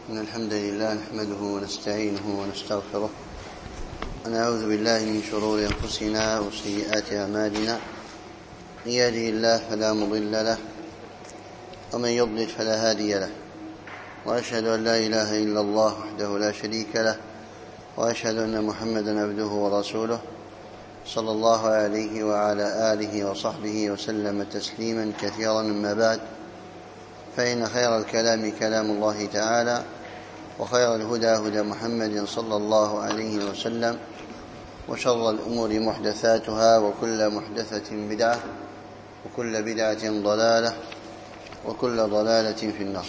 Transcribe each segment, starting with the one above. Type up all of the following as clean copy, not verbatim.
إن الحمد لله نحمده ونستعينه ونستغفره ونعوذ بالله من شرور أنفسنا وسيئات أعمالنا. من يهده الله فلا مضل له ومن يضلل فلا هادي له، وأشهد أن لا إله إلا الله وحده لا شريك له، وأشهد أن محمدا عبده ورسوله صلى الله عليه وعلى آله وصحبه وسلم تسليما كثيرا. أما بعد، فإن خير الكلام كلام الله تعالى، وخير الهدى هدى محمد صلى الله عليه وسلم، وشر الأمور محدثاتها، وكل محدثة بدعة، وكل بدعة ضلالة، وكل ضلالة في النار.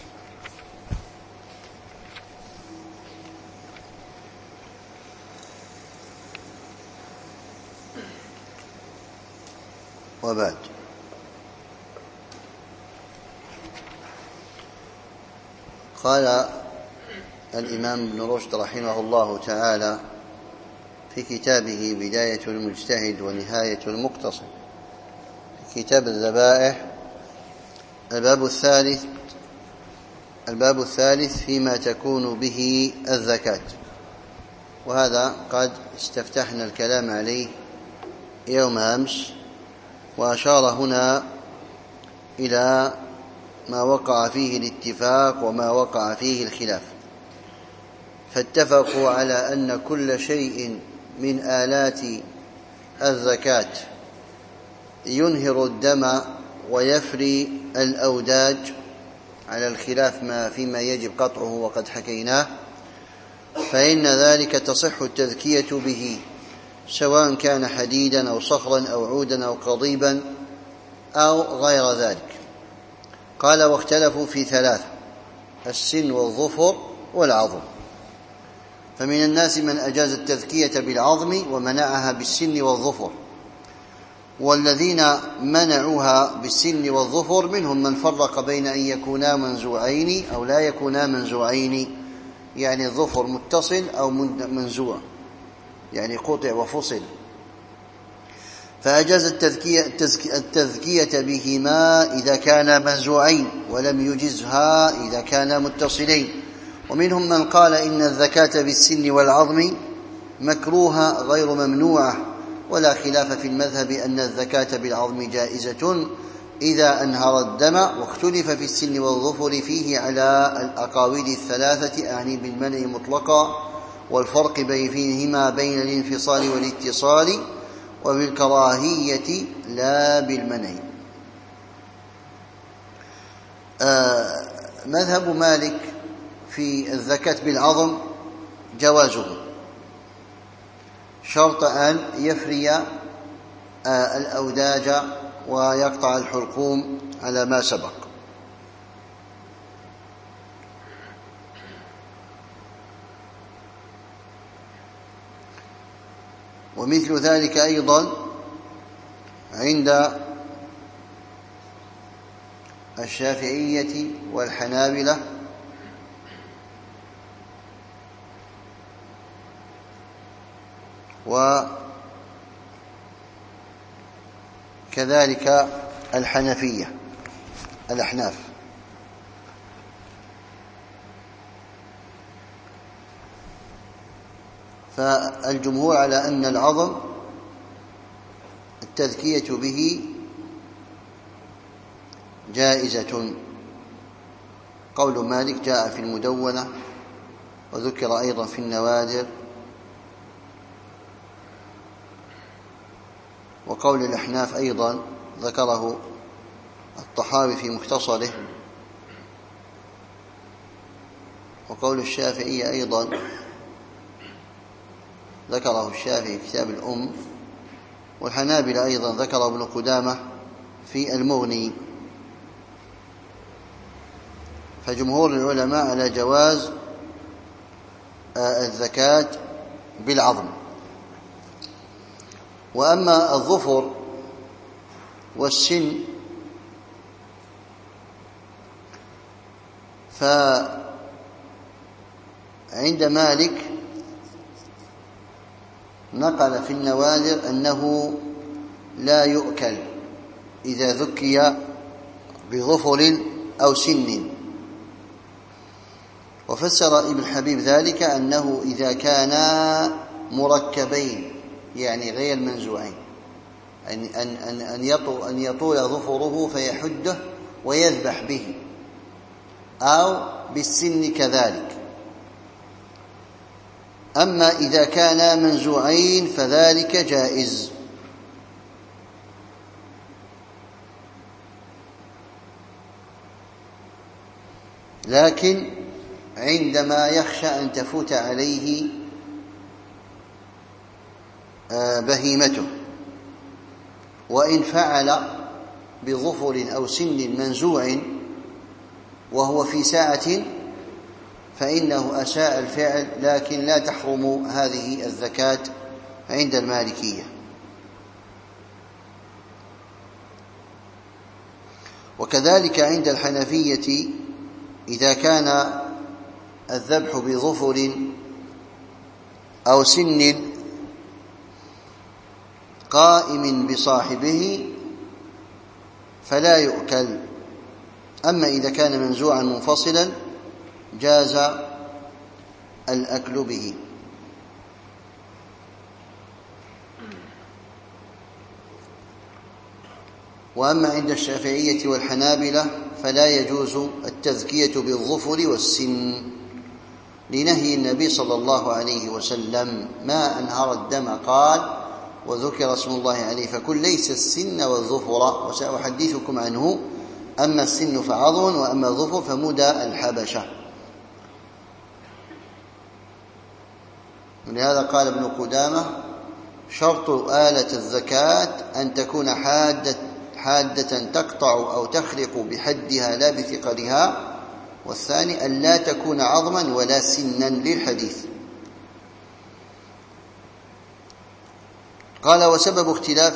وبعد، قال الإمام ابن رشد رحمه الله تعالى في كتابه بداية المجتهد ونهاية المقتصد في كتاب الذبائح، الباب الثالث فيما تكون به الزكاة، وهذا قد استفتحنا الكلام عليه يوم أمس، وأشار هنا إلى ما وقع فيه الاتفاق وما وقع فيه الخلاف. فاتفقوا على أن كل شيء من آلات الزكاة ينهر الدم ويفري الأوداج، على الخلاف ما فيما يجب قطعه وقد حكيناه، فإن ذلك تصح التذكية به، سواء كان حديدا أو صخرا أو عودا أو قضيبا أو غير ذلك. قال: واختلفوا في ثلاثة: السن والظفر والعظم. فمن الناس من أجاز التذكية بالعظم ومنعها بالسن والظفر، والذين منعوها بالسن والظفر منهم من فرق بين أن يكونا منزوعين أو لا يكونا منزوعين، يعني الظفر متصل أو منزوع، يعني قطع وفصل، فأجاز التذكية بهما إذا كانا منزوعين، ولم يجزها إذا كانا متصلين. ومنهم من قال إن الزكاة بالسن والعظم مكروهة غير ممنوعة، ولا خلاف في المذهب أن الزكاة بالعظم جائزة إذا أنهر الدم، واختلف في السن والظفر فيه على الأقاويل الثلاثة، أعني بالمنع مطلقا، والفرق فيهما بين الانفصال والاتصال، وبالكراهية لا بالمنع. مذهب مالك في الزكاة بالعظم جوازه، شرط أن يفري الأوداج ويقطع الحلقوم على ما سبق. ومثل ذلك أيضا عند الشافعية والحنابلة، وكذلك الأحناف. فالجمهور على أن العظم التذكية به جائزة. قول مالك جاء في المدونة، وذكر أيضا في النوادر. وقول الأحناف أيضا ذكره الطحاوي في مختصره. وقول الشافعي أيضا ذكره الشافعي في كتاب الأم. والحنابلة أيضا ذكر ابن قدامة في المغني. فجمهور العلماء على جواز الزكاة بالعظم. وأما الظفر والسن فعند مالك نقل في النوادر أنه لا يؤكل إذا ذكي بظفر أو سن، وفسر ابن حبيب ذلك أنه إذا كانا مركبين يعني غير منزوعين، أن يطول ظفره فيحده ويذبح به، أو بالسن كذلك. أما إذا كانا منزوعين فذلك جائز. لكن عندما يخشى أن تفوت عليه بهيمته، وإن فعل بظفر أو سن منزوع وهو في ساعة فإنه أساء الفعل، لكن لا تحرم هذه الزكاة عند المالكية. وكذلك عند الحنفية إذا كان الذبح بظفر أو سن قائم بصاحبه فلا يؤكل. أما إذا كان منزوعا منفصلا جاز الأكل به. وأما عند الشافعية والحنابلة فلا يجوز التذكية بالظفر والسن لنهي النبي صلى الله عليه وسلم: ما أنهر الدم قال وذكر اسم الله عليه فكل ليس السن والظفر وسأحدثكم عنه، أما السن فعظم وأما الظفر فمدى الحبشة. ولهذا قال ابن قدامة: شرط آلة الزكاة أن تكون حادة تقطع أو تخرق بحدها لا بثقلها، والثاني أن لا تكون عظما ولا سنا للحديث. قال: وسبب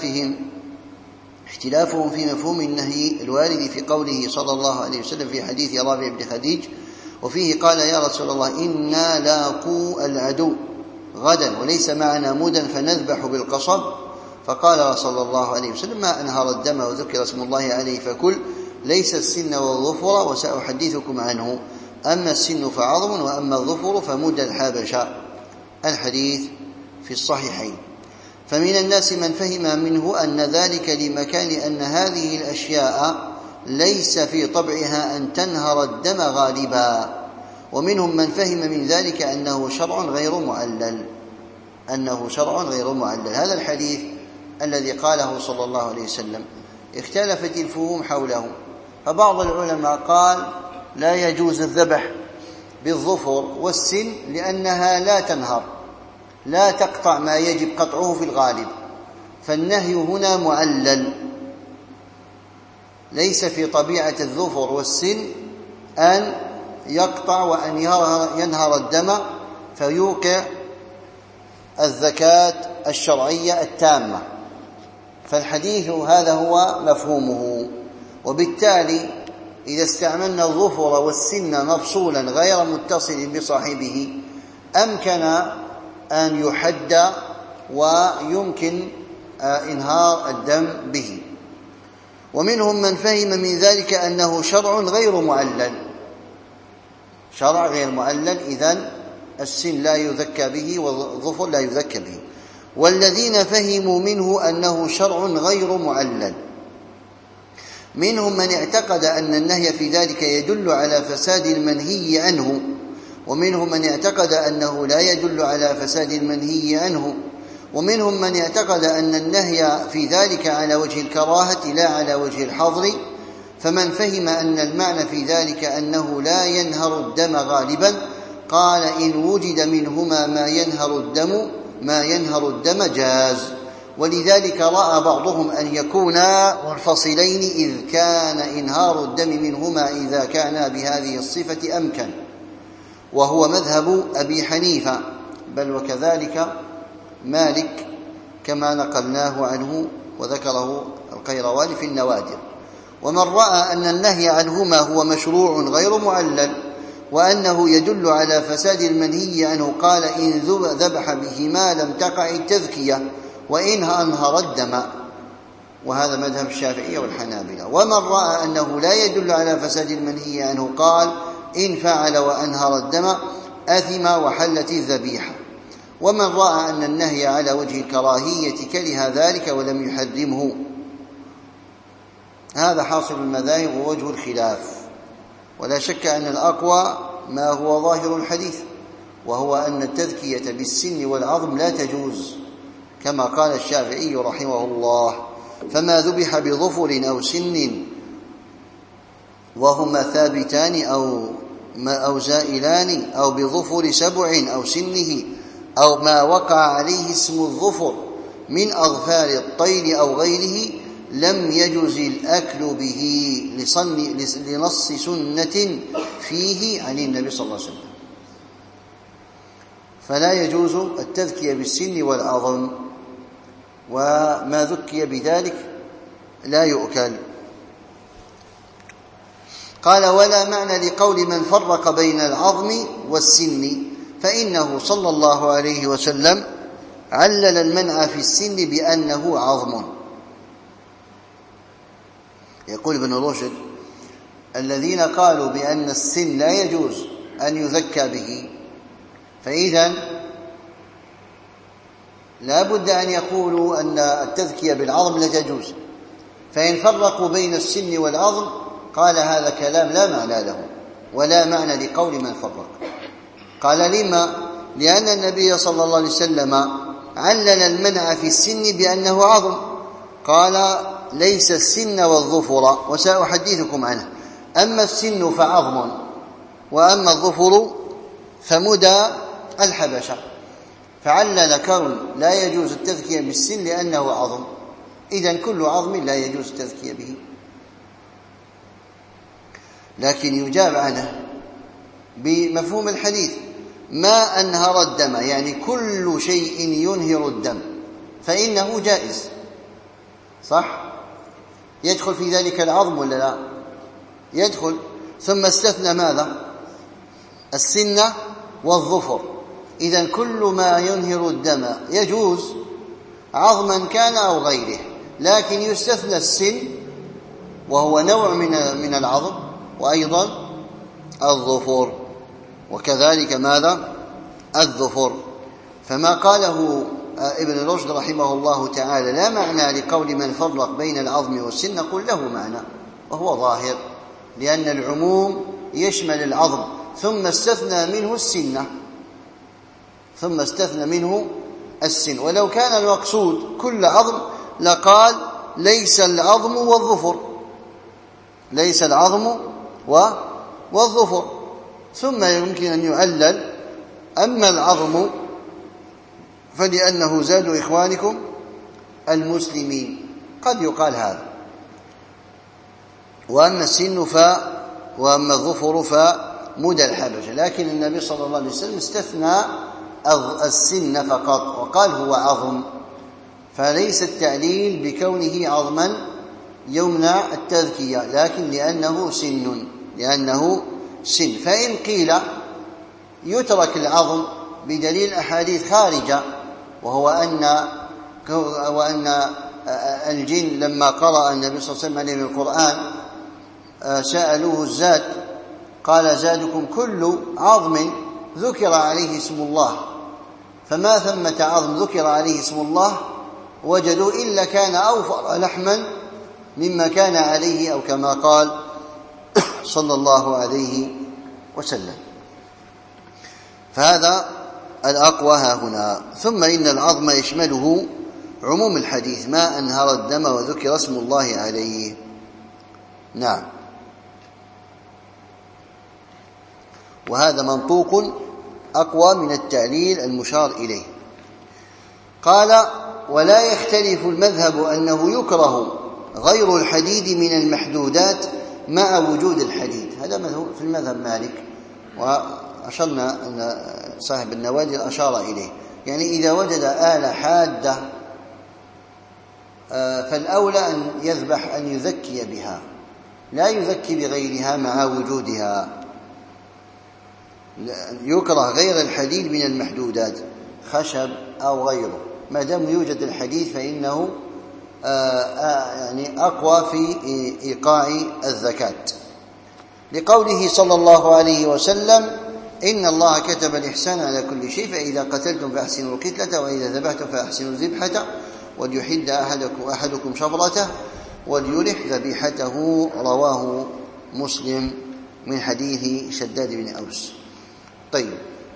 اختلافهم في مفهوم النهي الوارد في قوله صلى الله عليه وسلم في حديث رافع بن خديج، وفيه قال: يا رسول الله إنا لاقوا العدو غدا وليس معنا مدا فنذبح بالقصب، فقال صلى الله عليه وسلم: ما أنهر الدم وذكر اسم الله عليه فكل ليس السن والظفر وسأحدثكم عنه، أما السن فعظم وأما الظفر فمدى الحبشة. الحديث في الصحيحين. فمن الناس من فهم منه أن ذلك لمكان أن هذه الأشياء ليس في طبعها أن تنهر الدم غالبا، ومنهم من فهم من ذلك أنه شرع غير معلل. هذا الحديث الذي قاله صلى الله عليه وسلم اختلفت الفهوم حوله، فبعض العلماء قال: لا يجوز الذبح بالظفر والسن لأنها لا تنهر، لا تقطع ما يجب قطعه في الغالب، فالنهي هنا معلل، ليس في طبيعة الظفر والسن أن يقطع وأن ينهر الدم فيوقع الزكاة الشرعية التامة. فالحديث هذا هو مفهومه. وبالتالي إذا استعملنا الظفر والسن مفصولا غير متصل بصاحبه أمكن أن يحد ويمكن إنهار الدم به. ومنهم من فهم من ذلك أنه شرع غير معلل، إذن السن لا يذكى به والظفر لا يذكى به. والذين فهموا منه أنه شرع غير معلل منهم من اعتقد أن النهي في ذلك يدل على فساد المنهي عنه، ومنهم من اعتقد أنه لا يدل على فساد المنهي عنه، ومنهم من اعتقد أن النهي في ذلك على وجه الكراهة لا على وجه الحظر. فمن فهم أن المعنى في ذلك أنه لا ينهر الدم غالبا قال: إن وجد منهما ما ينهر الدم جاز. ولذلك رأى بعضهم أن يكونا منفصلين إذ كان إنهار الدم منهما إذا كانا بهذه الصفة أمكن، وهو مذهب أبي حنيفة، بل وكذلك مالك كما نقلناه عنه وذكره القيرواني في النوادر. ومن رأى أن النهي عنهما هو مشروع غير معلل وأنه يدل على فساد المنهي عنه قال: إن ذبح بهما لم تقع التذكية وإن أنهر الدم. وهذا مذهب الشافعية والحنابلة. ومن رأى أنه لا يدل على فساد المنهي عنه قال: إن فعل وأنهر الدم أثم وحلت الذبيحة. ومن رأى أن النهي على وجه الكراهية كره ذلك ولم يحرمه. هذا حاصل المذاهب ووجه الخلاف، ولا شك أن الأقوى ما هو ظاهر الحديث، وهو أن التذكية بالسن والعظم لا تجوز، كما قال الشافعي رحمه الله: فما ذبح بظفر أو سن وهما ثابتان أو زائلان أو بظفر سبع أو سنه أو ما وقع عليه اسم الظفر من أظفار الطير أو غيره لم يجز الأكل به لنص سنة فيه عن النبي صلى الله عليه وسلم. فلا يجوز التذكية بالسن والعظم، وما ذكي بذلك لا يؤكل. قال: ولا معنى لقول من فرق بين العظم والسن، فإنه صلى الله عليه وسلم علل المنع في السن بأنه عظم. يقول ابن رشد: الذين قالوا بأن السن لا يجوز أن يذكى به، فإذن لا بد أن يقولوا أن التذكية بالعظم لا تجوز، فإن فرقوا بين السن والعظم قال هذا كلام لا معنى له ولا معنى لقول من فرق. قال: لما؟ لأن النبي صلى الله عليه وسلم علل المنع في السن بأنه عظم، قال: ليس السن والظفر، وسأحدثكم عنه. أما السن فعظم، وأما الظفر فمدى الحبشة. فعلل كون لا يجوز التذكية بالسن لأنه عظم، إذن كل عظم لا يجوز التذكية به. لكن يجاب عنه بمفهوم الحديث: ما أنهر الدم، يعني كل شيء ينهر الدم فإنه جائز، صح؟ يدخل في ذلك العظم ولا لا؟ يدخل. ثم استثنى ماذا؟ السن والظفر. إذن كل ما ينهر الدم يجوز، عظما كان أو غيره، لكن يستثنى السن وهو نوع من العظم، وأيضا الظفر، وكذلك ماذا؟ الظفر. فما قاله ابن رشد رحمه الله تعالى لا معنى لقول من فرق بين العظم والسن، نقول له معنى وهو ظاهر، لأن العموم يشمل العظم ثم استثنى منه السن. ولو كان المقصود كل عظم لقال: ليس العظم والظفر، ليس العظم والظفر. ثم يمكن أن يعلل: أما العظم فلأنه زاد إخوانكم المسلمين، قد يقال هذا. وأما السن وأما الظفر فمدى الحبشة. لكن النبي صلى الله عليه وسلم استثنى السن فقط وقال هو عظم، فليس التعليل بكونه عظما يمنع التذكية، لكن لأنه سن. فإن قيل يترك العظم بدليل أحاديث خارجة، وهو أن الجن لما قرأ النبي صلى الله عليه وسلم عليهم القرآن سألوه الزاد، قال: زادكم كل عظم ذكر عليه اسم الله، فما ثمة عظم ذكر عليه اسم الله وجدوا إلا كان أوفر لحما مما كان عليه، أو كما قال صلى الله عليه وسلم. فهذا الأقوى هنا. ثم إن العظم يشمله عموم الحديث: ما أنهر الدم وذكر اسم الله عليه. نعم، وهذا منطوق أقوى من التعليل المشار إليه. قال: ولا يختلف المذهب أنه يكره غير الحديد من المحدودات مع وجود الحديد. هذا في المذهب مالك، وأشرنا أن صاحب النوادر أشار إليه، يعني إذا وجد آلة حادة فالأولى أن يذبح، أن يذكي بها، لا يذكي بغيرها مع وجودها. يكره غير الحديد من المحدودات، خشب أو غيره، ما دام يوجد الحديد فإنه يعني أقوى في إيقاع الزكاة. لقوله صلى الله عليه وسلم: إن الله كتب الإحسان على كل شيء، فإذا قتلتم فأحسنوا القتلة، وإذا ذبحتم فأحسنوا الذبحة، وليحد أحدكم شفرته وليرح ذبيحته. رواه مسلم من حديث شداد بن أوس. طيب،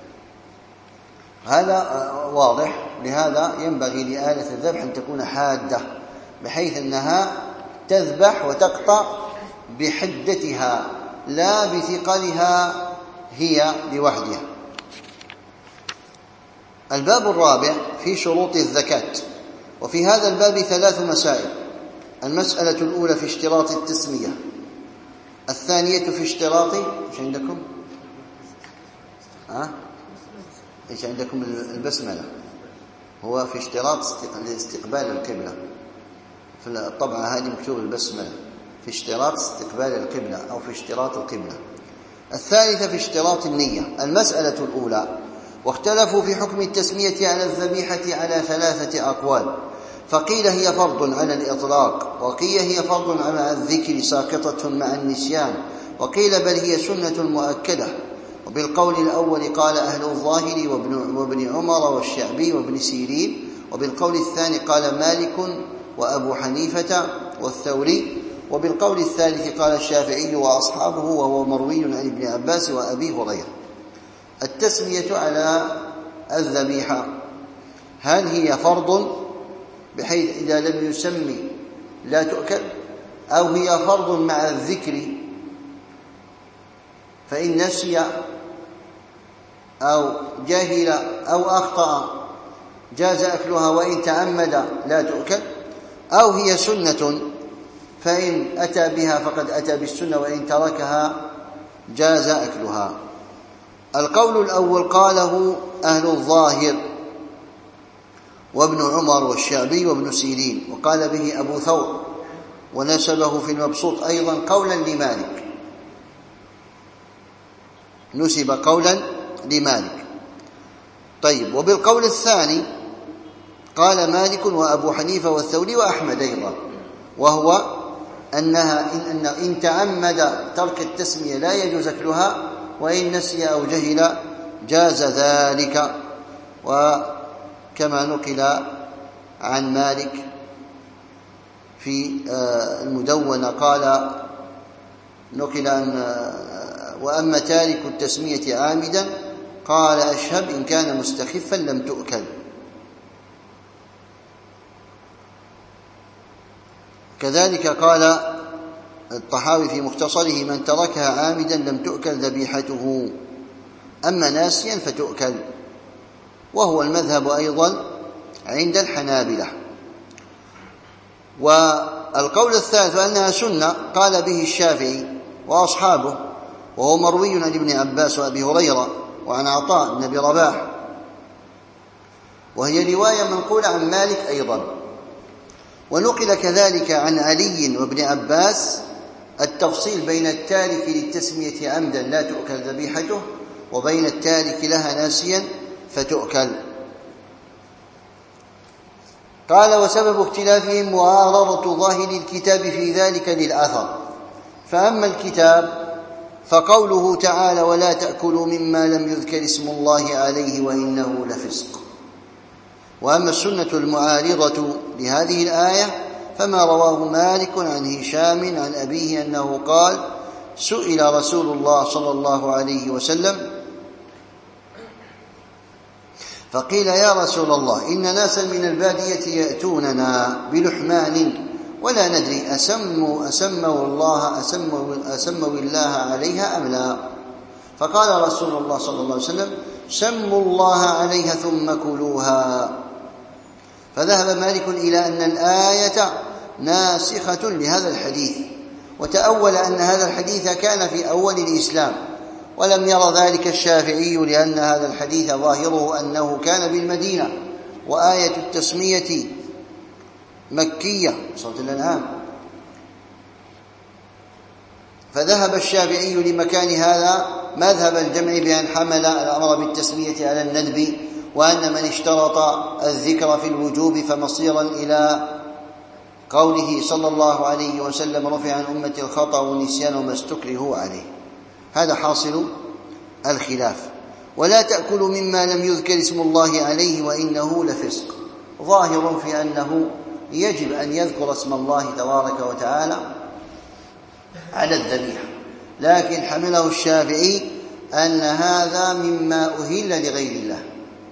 هذا واضح. لهذا ينبغي لآلة الذبح أن تكون حادة، بحيث أنها تذبح وتقطع بحدتها لا بثقلها هي لوحدها. الباب الرابع في شروط الزكاة، وفي هذا الباب 3 مسائل. المسألة الأولى في اشتراط التسمية، الثانية في اشتراط ايش عندكم؟ ايش عندكم؟ البسملة هو في اشتراط استقبال القبلة، في الطبعة هذه مكتوب البسملة في اشتراط استقبال القبلة أو في اشتراط القبلة. الثالثة في اشتراط النية. المسألة الأولى: واختلفوا في حكم التسمية على الذبيحة على 3 أقوال، فقيل هي فرض على الإطلاق، وقيل هي فرض مع الذكر ساقطة مع النسيان، وقيل بل هي سنة مؤكدة. وبالقول الأول قال أهل الظاهر وابن عمر والشعبي وابن سيرين، وبالقول الثاني قال مالك وأبو حنيفة والثوري، وبالقول الثالث قال الشافعي وأصحابه، وهو مروي عن ابن عباس وأبي هريرة. التسمية على الذبيحة هل هي فرض بحيث إذا لم يسمي لا تؤكل، أو هي فرض مع الذكر فإن نسي أو جهل أو أخطأ جاز أكلها وإن تعمد لا تؤكل، أو هي سنة فإن أتى بها فقد أتى بالسنة وإن تركها جاز أكلها. القول الأول قاله أهل الظاهر وابن عمر والشعبي وابن سيرين، وقال به أبو ثور، ونسبه في المبسوط أيضا قولا لمالك، نسب قولا لمالك. طيب، وبالقول الثاني قال مالك وأبو حنيفة والثوري وأحمد أيضا، وهو أنها إن تعمد ترك التسمية لا يجوز أكلها، وإن نسي أو جهل جاز ذلك. وكما نقل عن مالك في المدونة قال نقل أن وأما تارك التسمية عامدا قال أشهب إن كان مستخفا لم تؤكل. كذلك قال الطحاوي في مختصره من تركها عامدا لم تؤكل ذبيحته، أما ناسيا فتؤكل، وهو المذهب أيضا عند الحنابلة. والقول الثالث أنها سنة قال به الشافعي وأصحابه، وهو مروي عن ابن عباس وأبي هريرة وعن عطاء بن أبي رباح، وهي رواية منقولة عن مالك أيضا. ونقل كذلك عن علي وابن عباس التفصيل بين التارك للتسمية عمدا لا تؤكل ذبيحته، وبين التارك لها ناسيا فتؤكل. قال وسبب اختلافهم معارضة ظاهر الكتاب في ذلك للأثر. فأما الكتاب فقوله تعالى ولا تأكلوا مما لم يذكر اسم الله عليه وإنه لفسق. وأما السنة المعارضة لهذه الآية فما رواه مالك عن هشام عن أبيه أنه قال سئل رسول الله صلى الله عليه وسلم فقيل يا رسول الله إن ناسا من البادية يأتوننا بلحمان ولا ندري أسموا الله عليها أم لا، فقال رسول الله صلى الله عليه وسلم سموا الله عليها ثم كلوها. فذهب مالك إلى أن الآية ناسخة لهذا الحديث، وتأول أن هذا الحديث كان في أول الإسلام، ولم ير ذلك الشافعي لأن هذا الحديث ظاهره أنه كان بالمدينة وآية التسمية مكية صوت الأنعام. فذهب الشافعي لمكان هذا مذهب الجمع بأن حمل الأمر بالتسمية على الندب، وأن من اشترط الذكر في الوجوب فمصيرا إلى قوله صلى الله عليه وسلم رفع عن أمة الخطأ والنسيان وما استكرهوا عليه. هذا حاصل الخلاف. ولا تأكلوا مما لم يذكر اسم الله عليه وإنه لفسق، ظاهر في أنه يجب أن يذكر اسم الله تبارك وتعالى على الذبيحة، لكن حمله الشافعي أن هذا مما أهل لغير الله.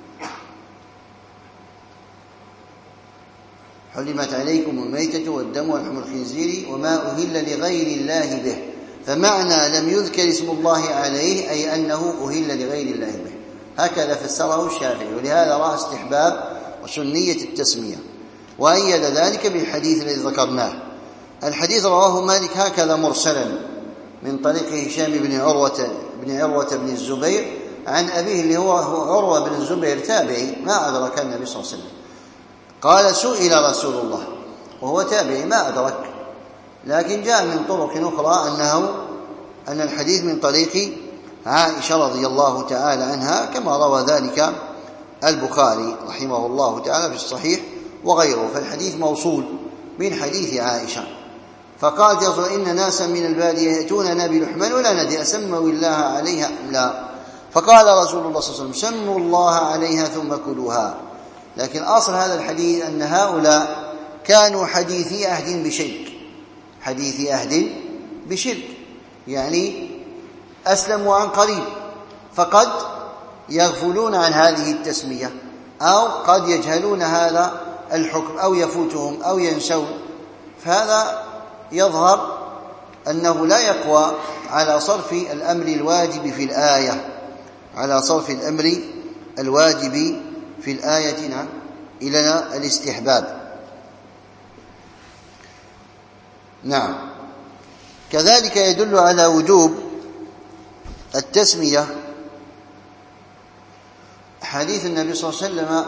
حرمت عليكم الميتة والدم ولحم الخنزير وما أهل لغير الله به، فمعنى لم يذكر اسم الله عليه أي أنه أهل لغير الله به، هكذا فسره الشافعي. ولهذا رأى استحباب وسنية التسمية، وأيد ذلك بالحديث الذي ذكرناه. الحديث رواه مالك هكذا مرسلا من طريق هشام بن عروة بن الزبير عن أبيه اللي هو عروة بن الزبير تابعي ما أدرك النبي صلى الله عليه وسلم، قال سئل رسول الله، وهو تابعي ما أدرك، لكن جاء من طرق أخرى أن الحديث من طريق عائشة رضي الله تعالى عنها، كما روى ذلك البخاري رحمه الله تعالى في الصحيح وغيره، فالحديث موصول من حديث عائشة. فقالت يا رسول الله إن ناسا من البادية يأتوننا بلحمان ولا ندري أسموا الله عليها أم لا، فقال رسول الله صلى الله عليه وسلم سموا الله عليها ثم كلوها. لكن أصل هذا الحديث أن هؤلاء كانوا حديثي عهد بشرك، يعني أسلموا عن قريب، فقد يغفلون عن هذه التسمية، أو قد يجهلون هذا الحكم أو يفوتهم أو ينسون، فهذا يظهر أنه لا يقوى على صرف الأمر الواجب في الآية، إلى الاستحباب. نعم. كذلك يدل على وجوب التسمية حديث النبي صلى الله عليه وسلم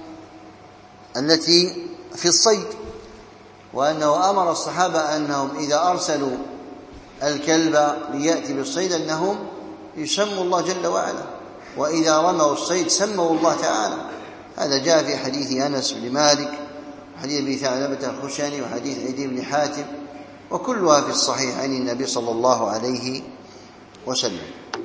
التي في الصيد، وأنه أمر الصحابة أنهم إذا أرسلوا الكلب ليأتي بالصيد أنهم يسموا الله جل وعلا، وإذا رموا الصيد سموا الله تعالى. هذا جاء في حديث أنس بن مالك وحديث أبي ثعلبة الخشني وحديث عدي بن حاتم، وكلها في الصحيح عن النبي صلى الله عليه وسلم.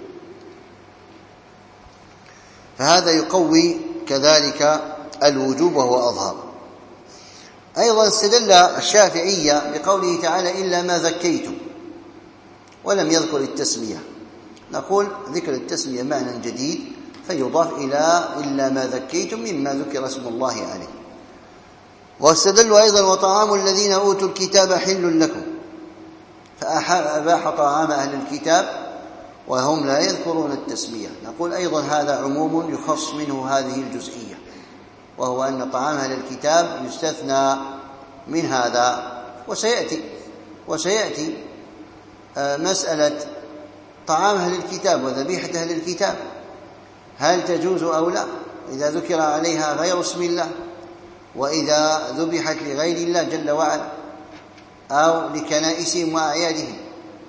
فهذا يقوي كذلك الوجوب وهو أظهر. أيضا استدل الشافعية بقوله تعالى إلا ما ذكيتم، ولم يذكر التسمية. نقول ذكر التسمية معنى جديد فيضاف إلى إلا ما ذكيتم مما ذكر اسم الله عليه. واستدلوا أيضا وطعام الذين أوتوا الكتاب حل لكم، فأباح طعام أهل الكتاب وهم لا يذكرون التسمية. نقول أيضا هذا عموم يخص منه هذه الجزئية، وهو أن طعام أهل الكتاب يستثنى من هذا. وسيأتي مسألة طعام أهل الكتاب وذبيحة أهل الكتاب هل تجوز أو لا إذا ذكر عليها غير اسم الله، وإذا ذبحت لغير الله جل وعلا أو لكنائسهم وأعيادهم.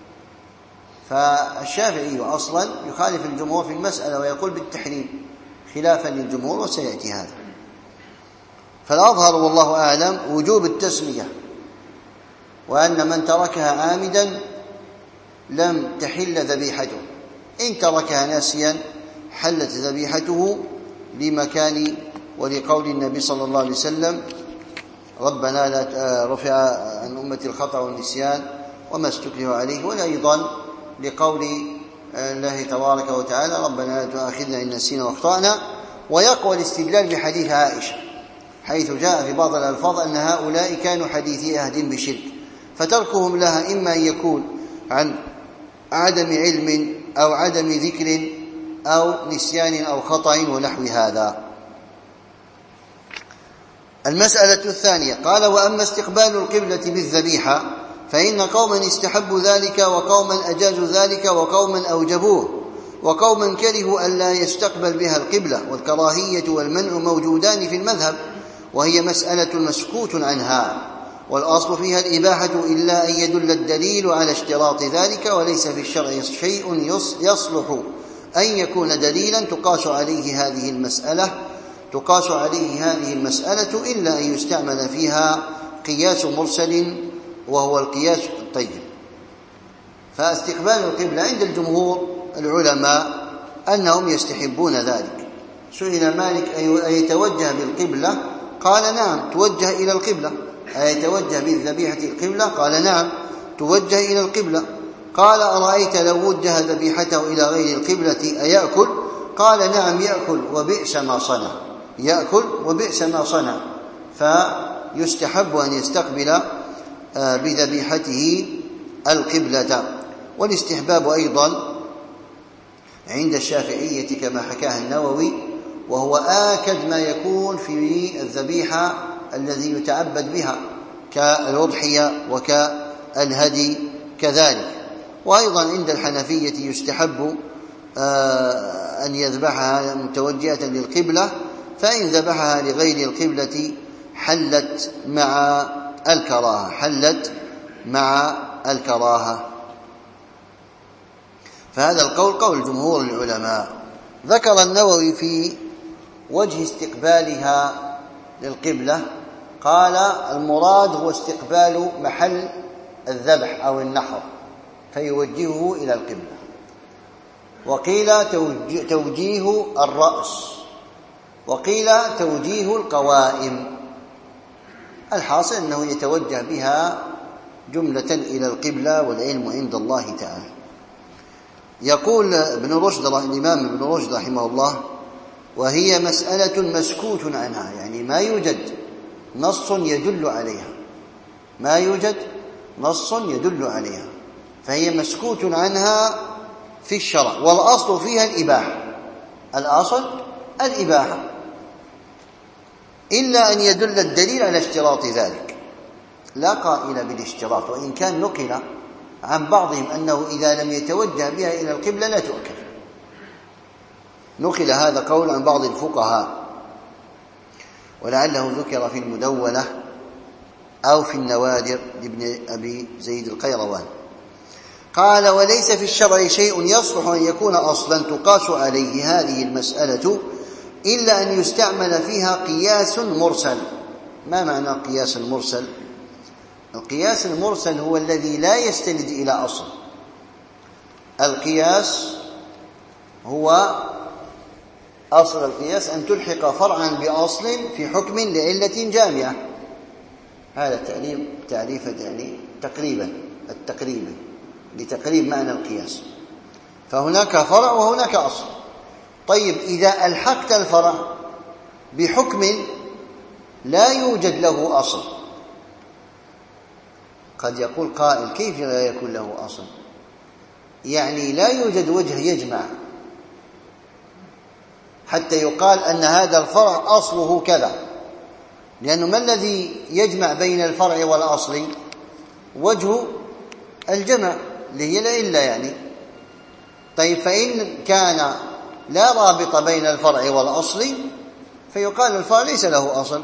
فالشافعي أصلا يخالف الجمهور في المسألة ويقول بالتحريم خلافا للجمهور، وسيأتي هذا. فالأظهر والله أعلم وجوب التسمية، وأن من تركها عامدا لم تحل ذبيحته، إن تركها ناسيا حلت ذبيحته لمكان ولقول النبي صلى الله عليه وسلم ربنا لا رفع عن أمة الخطأ والنسيان وما استكره عليه، وأيضا لقول الله تبارك وتعالى ربنا لا تؤاخذنا إن نسينا واخطأنا. ويقوى الاستدلال بحديث عائشة حيث جاء في بعض الألفاظ أن هؤلاء كانوا حديثي عهد بشرك، فتركهم لها إما أن يكون عن عدم علم أو عدم ذكر أو نسيان أو خطأ ونحو هذا. المسألة الثانية قال وأما استقبال القبلة بالذبيحة فإن قوما استحبوا ذلك وقوما أجازوا ذلك وقوما أوجبوه وقوما كرهوا أن لا يستقبل بها القبلة، والكراهية والمنع موجودان في المذهب، وهي مسألة مسكوت عنها، والأصل فيها الإباحة إلا أن يدل الدليل على اشتراط ذلك، وليس في الشرع شيء يصلح أن يكون دليلا تقاس عليه هذه المسألة إلا أن يستعمل فيها قياس مرسل وهو القياس الطيب. فاستقبال القبلة عند الجمهور العلماء أنهم يستحبون ذلك. سئل مالك أيتوجه بالقبلة؟ قال نعم توجه إلى القبلة. أيتوجه بالذبيحة القبلة؟ قال نعم توجه إلى القبلة. قال أرأيت لو وجه ذبيحته إلى غير القبلة أيأكل؟ قال نعم يأكل وبئس ما صنع، يأكل وبئس ما صنع. فيستحب أن يستقبل بذبيحته القبلة. والاستحباب أيضا عند الشافعية كما حكاه النووي، وهو آكد ما يكون في الذبيحة الذي يتعبد بها كالأضحية وكالهدي كذلك. وأيضا عند الحنفية يستحب أن يذبحها متوجهة للقبلة، فإن ذبحها لغير القبلة حلت مع الكراهة. فهذا القول قول جمهور العلماء. ذكر النووي في وجه استقبالها للقبلة، قال المراد هو استقبال محل الذبح أو النحر فيوجهه إلى القبلة، وقيل توجيه الرأس، وقيل توجيه القوائم. الحاصل أنه يتوجه بها جملة إلى القبلة، والعلم عند الله تعالى. يقول الإمام ابن رشد رحمه الله: وهي مسألة مسكوت عنها، يعني ما يوجد نص يدل عليها، فهي مسكوت عنها في الشرع، والأصل فيها الإباحة، إلا أن يدل الدليل على اشتراط ذلك، لا قائل بالاشتراط، وإن كان نقل عن بعضهم أنه إذا لم يتوجه بها إلى القبلة لا تؤكل. نقل هذا قول عن بعض الفقهاء، ولعله ذكر في المدونة أو في النوادر لابن أبي زيد القيروان. قال: وليس في الشرع شيء يصلح أن يكون أصلا تقاس عليه هذه المسألة إلا أن يستعمل فيها قياس مرسل. ما معنى قياس المرسل؟ القياس المرسل هو الذي لا يستند إلى أصل. القياس هو أصل القياس أن تلحق فرعا بأصل في حكم لعلة جامعة. هذا تعريف يعني تقريبا لتقريب معنى القياس. فهناك فرع وهناك أصل. طيب، إذا ألحقت الفرع بحكم لا يوجد له أصل، قد يقول قائل: كيف لا يكون له أصل؟ يعني لا يوجد وجه يجمع حتى يقال أن هذا الفرع أصله كذا، لأنه ما الذي يجمع بين الفرع والأصل؟ وجه الجمع اللي هي العلة يعني. طيب، فإن كان لا رابط بين الفرع والأصل فيقال الفرع ليس له أصل.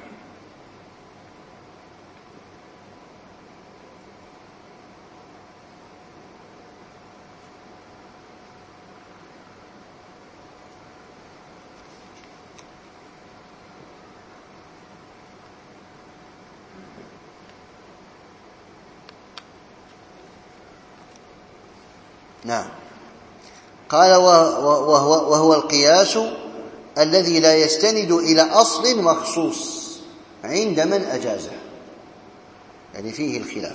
نعم. قال: وهو القياس الذي لا يستند إلى أصل مخصوص عند من أجازه، يعني فيه الخلاف.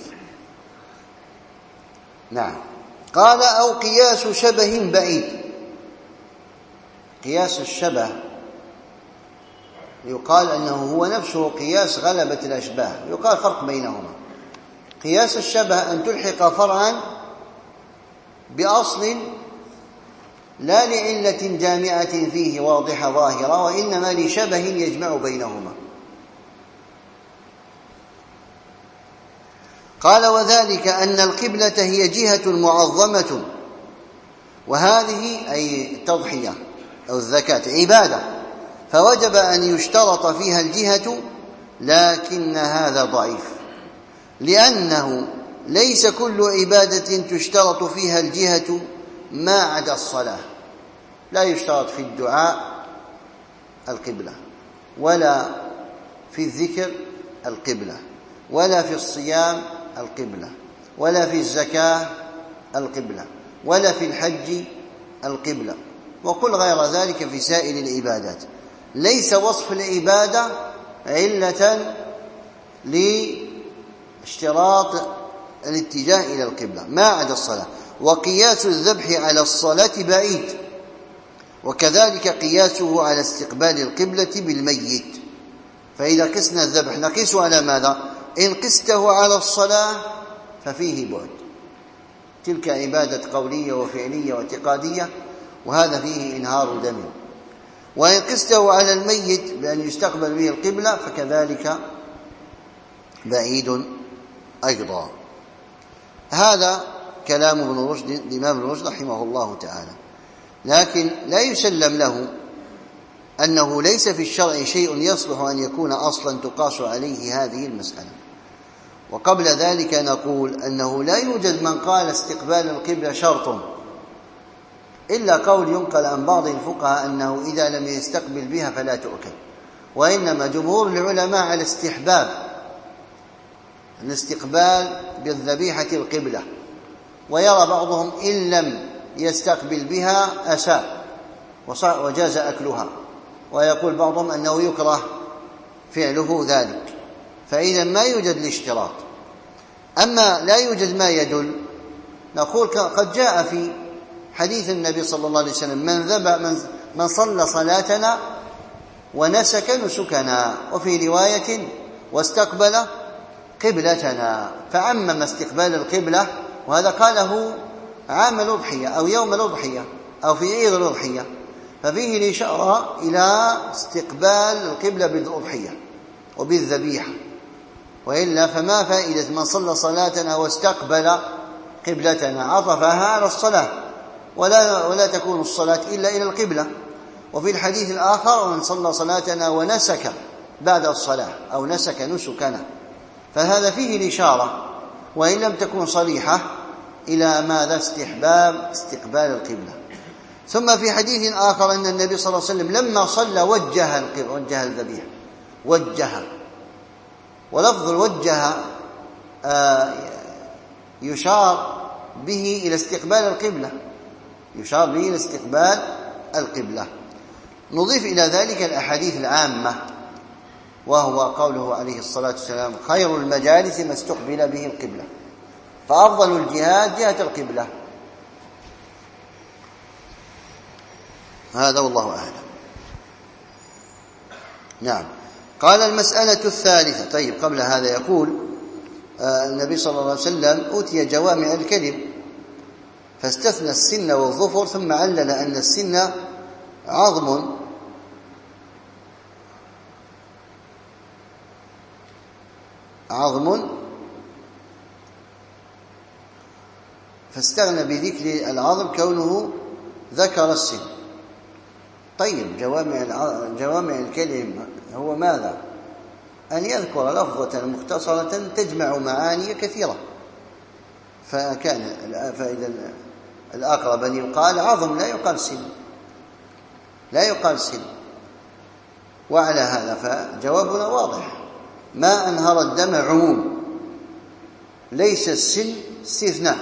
نعم. قال: أو قياس شبه بعيد. قياس الشبه يقال أنه هو نفسه قياس غلبة الأشباه، يقال فرق بينهما. قياس الشبه أن تلحق فرعا بأصل لا لعلة جامعة فيه واضحة ظاهرة، وإنما لشبه يجمع بينهما. قال: وذلك أن القبلة هي جهة معظمة، وهذه أي التضحية أو الزكاة عبادة، فوجب أن يشترط فيها الجهة، لكن هذا ضعيف، لأنه ليس كل عبادة تشترط فيها الجهة ما عدا الصلاة. لا يشترط في الدعاء القبلة، ولا في الذكر القبلة، ولا في الصيام القبلة، ولا في الزكاة القبلة، ولا في الحج القبلة، وقل غير ذلك في سائر العبادات. ليس وصف العبادة علة لاشتراط الاتجاه إلى القبلة ما عدا الصلاة. وقياس الذبح على الصلاة بعيد، وكذلك قياسه على استقبال القبلة بالميت. فإذا قسنا الذبح نقيس على ماذا؟ إن قسته على الصلاة ففيه بعد، تلك عبادة قولية وفعلية واعتقادية، وهذا فيه إنهار دم. وإن قسته على الميت بأن يستقبل به القبلة فكذلك بعيد أيضا. هذا كلام ابن رشد الإمام ابن رشد رحمه الله تعالى. لكن لا يسلم له أنه ليس في الشرع شيء يصلح أن يكون أصلا تقاس عليه هذه المسألة. وقبل ذلك نقول أنه لا يوجد من قال استقبال القبلة شرط، إلا قول ينقل عن بعض الفقهاء أنه إذا لم يستقبل بها فلا تؤكل، وإنما جمهور العلماء على استحباب الاستقبال بالذبيحة القبلة، ويرى بعضهم إن لم يستقبل بها أساء وجاز أكلها، ويقول بعضهم أنه يكره فعله ذلك. فإذا ما يوجد الاشتراط. أما لا يوجد ما يدل، نقول قد جاء في حديث النبي صلى الله عليه وسلم من صلى صلاتنا ونسك نسكنا، وفي رواية واستقبل قبلتنا، فعمم استقبال القبلة، وهذا قاله عام الأضحية أو يوم الأضحية أو في عيد الأضحية، ففيه الإشارة إلى استقبال القبلة بالأضحية وبالذبيحة. وإلا فما فائدة من صلى صلاتنا واستقبل قبلتنا؟ عطفها على الصلاة، ولا تكون الصلاة إلا إلى القبلة. وفي الحديث الآخر من صلى صلاتنا ونسك بعد الصلاة أو نسك نسكنا، فهذا فيه الإشارة وإن لم تكن صريحة إلى ماذا؟ استحباب استقبال القبلة. ثم في حديث آخر أن النبي صلى الله عليه وسلم لما صلى وجه الذبيحة، ولفظ الوجه يشار به إلى استقبال القبلة، نضيف إلى ذلك الأحاديث العامة، وهو قوله عليه الصلاة والسلام خير المجالس ما استقبل به القبلة، فأفضل الجهاد جهة القبلة. هذا والله أعلم. نعم. قال المسألة الثالثة. طيب، قبل هذا يقول النبي صلى الله عليه وسلم أوتي جوامع الكلم فاستثنى السن والظفر، ثم علل أن السن عظم فاستغنى بذكر العظم كونه ذكر السن. طيب، جوامع الكلم هو ماذا؟ أن يذكر لفظة مختصرة تجمع معاني كثيرة، فإذا الأقرب أن يقال عظم لا يقال سن. وعلى هذا فجوابنا واضح: ما أنهر الدم عموم، ليس السن استثناء.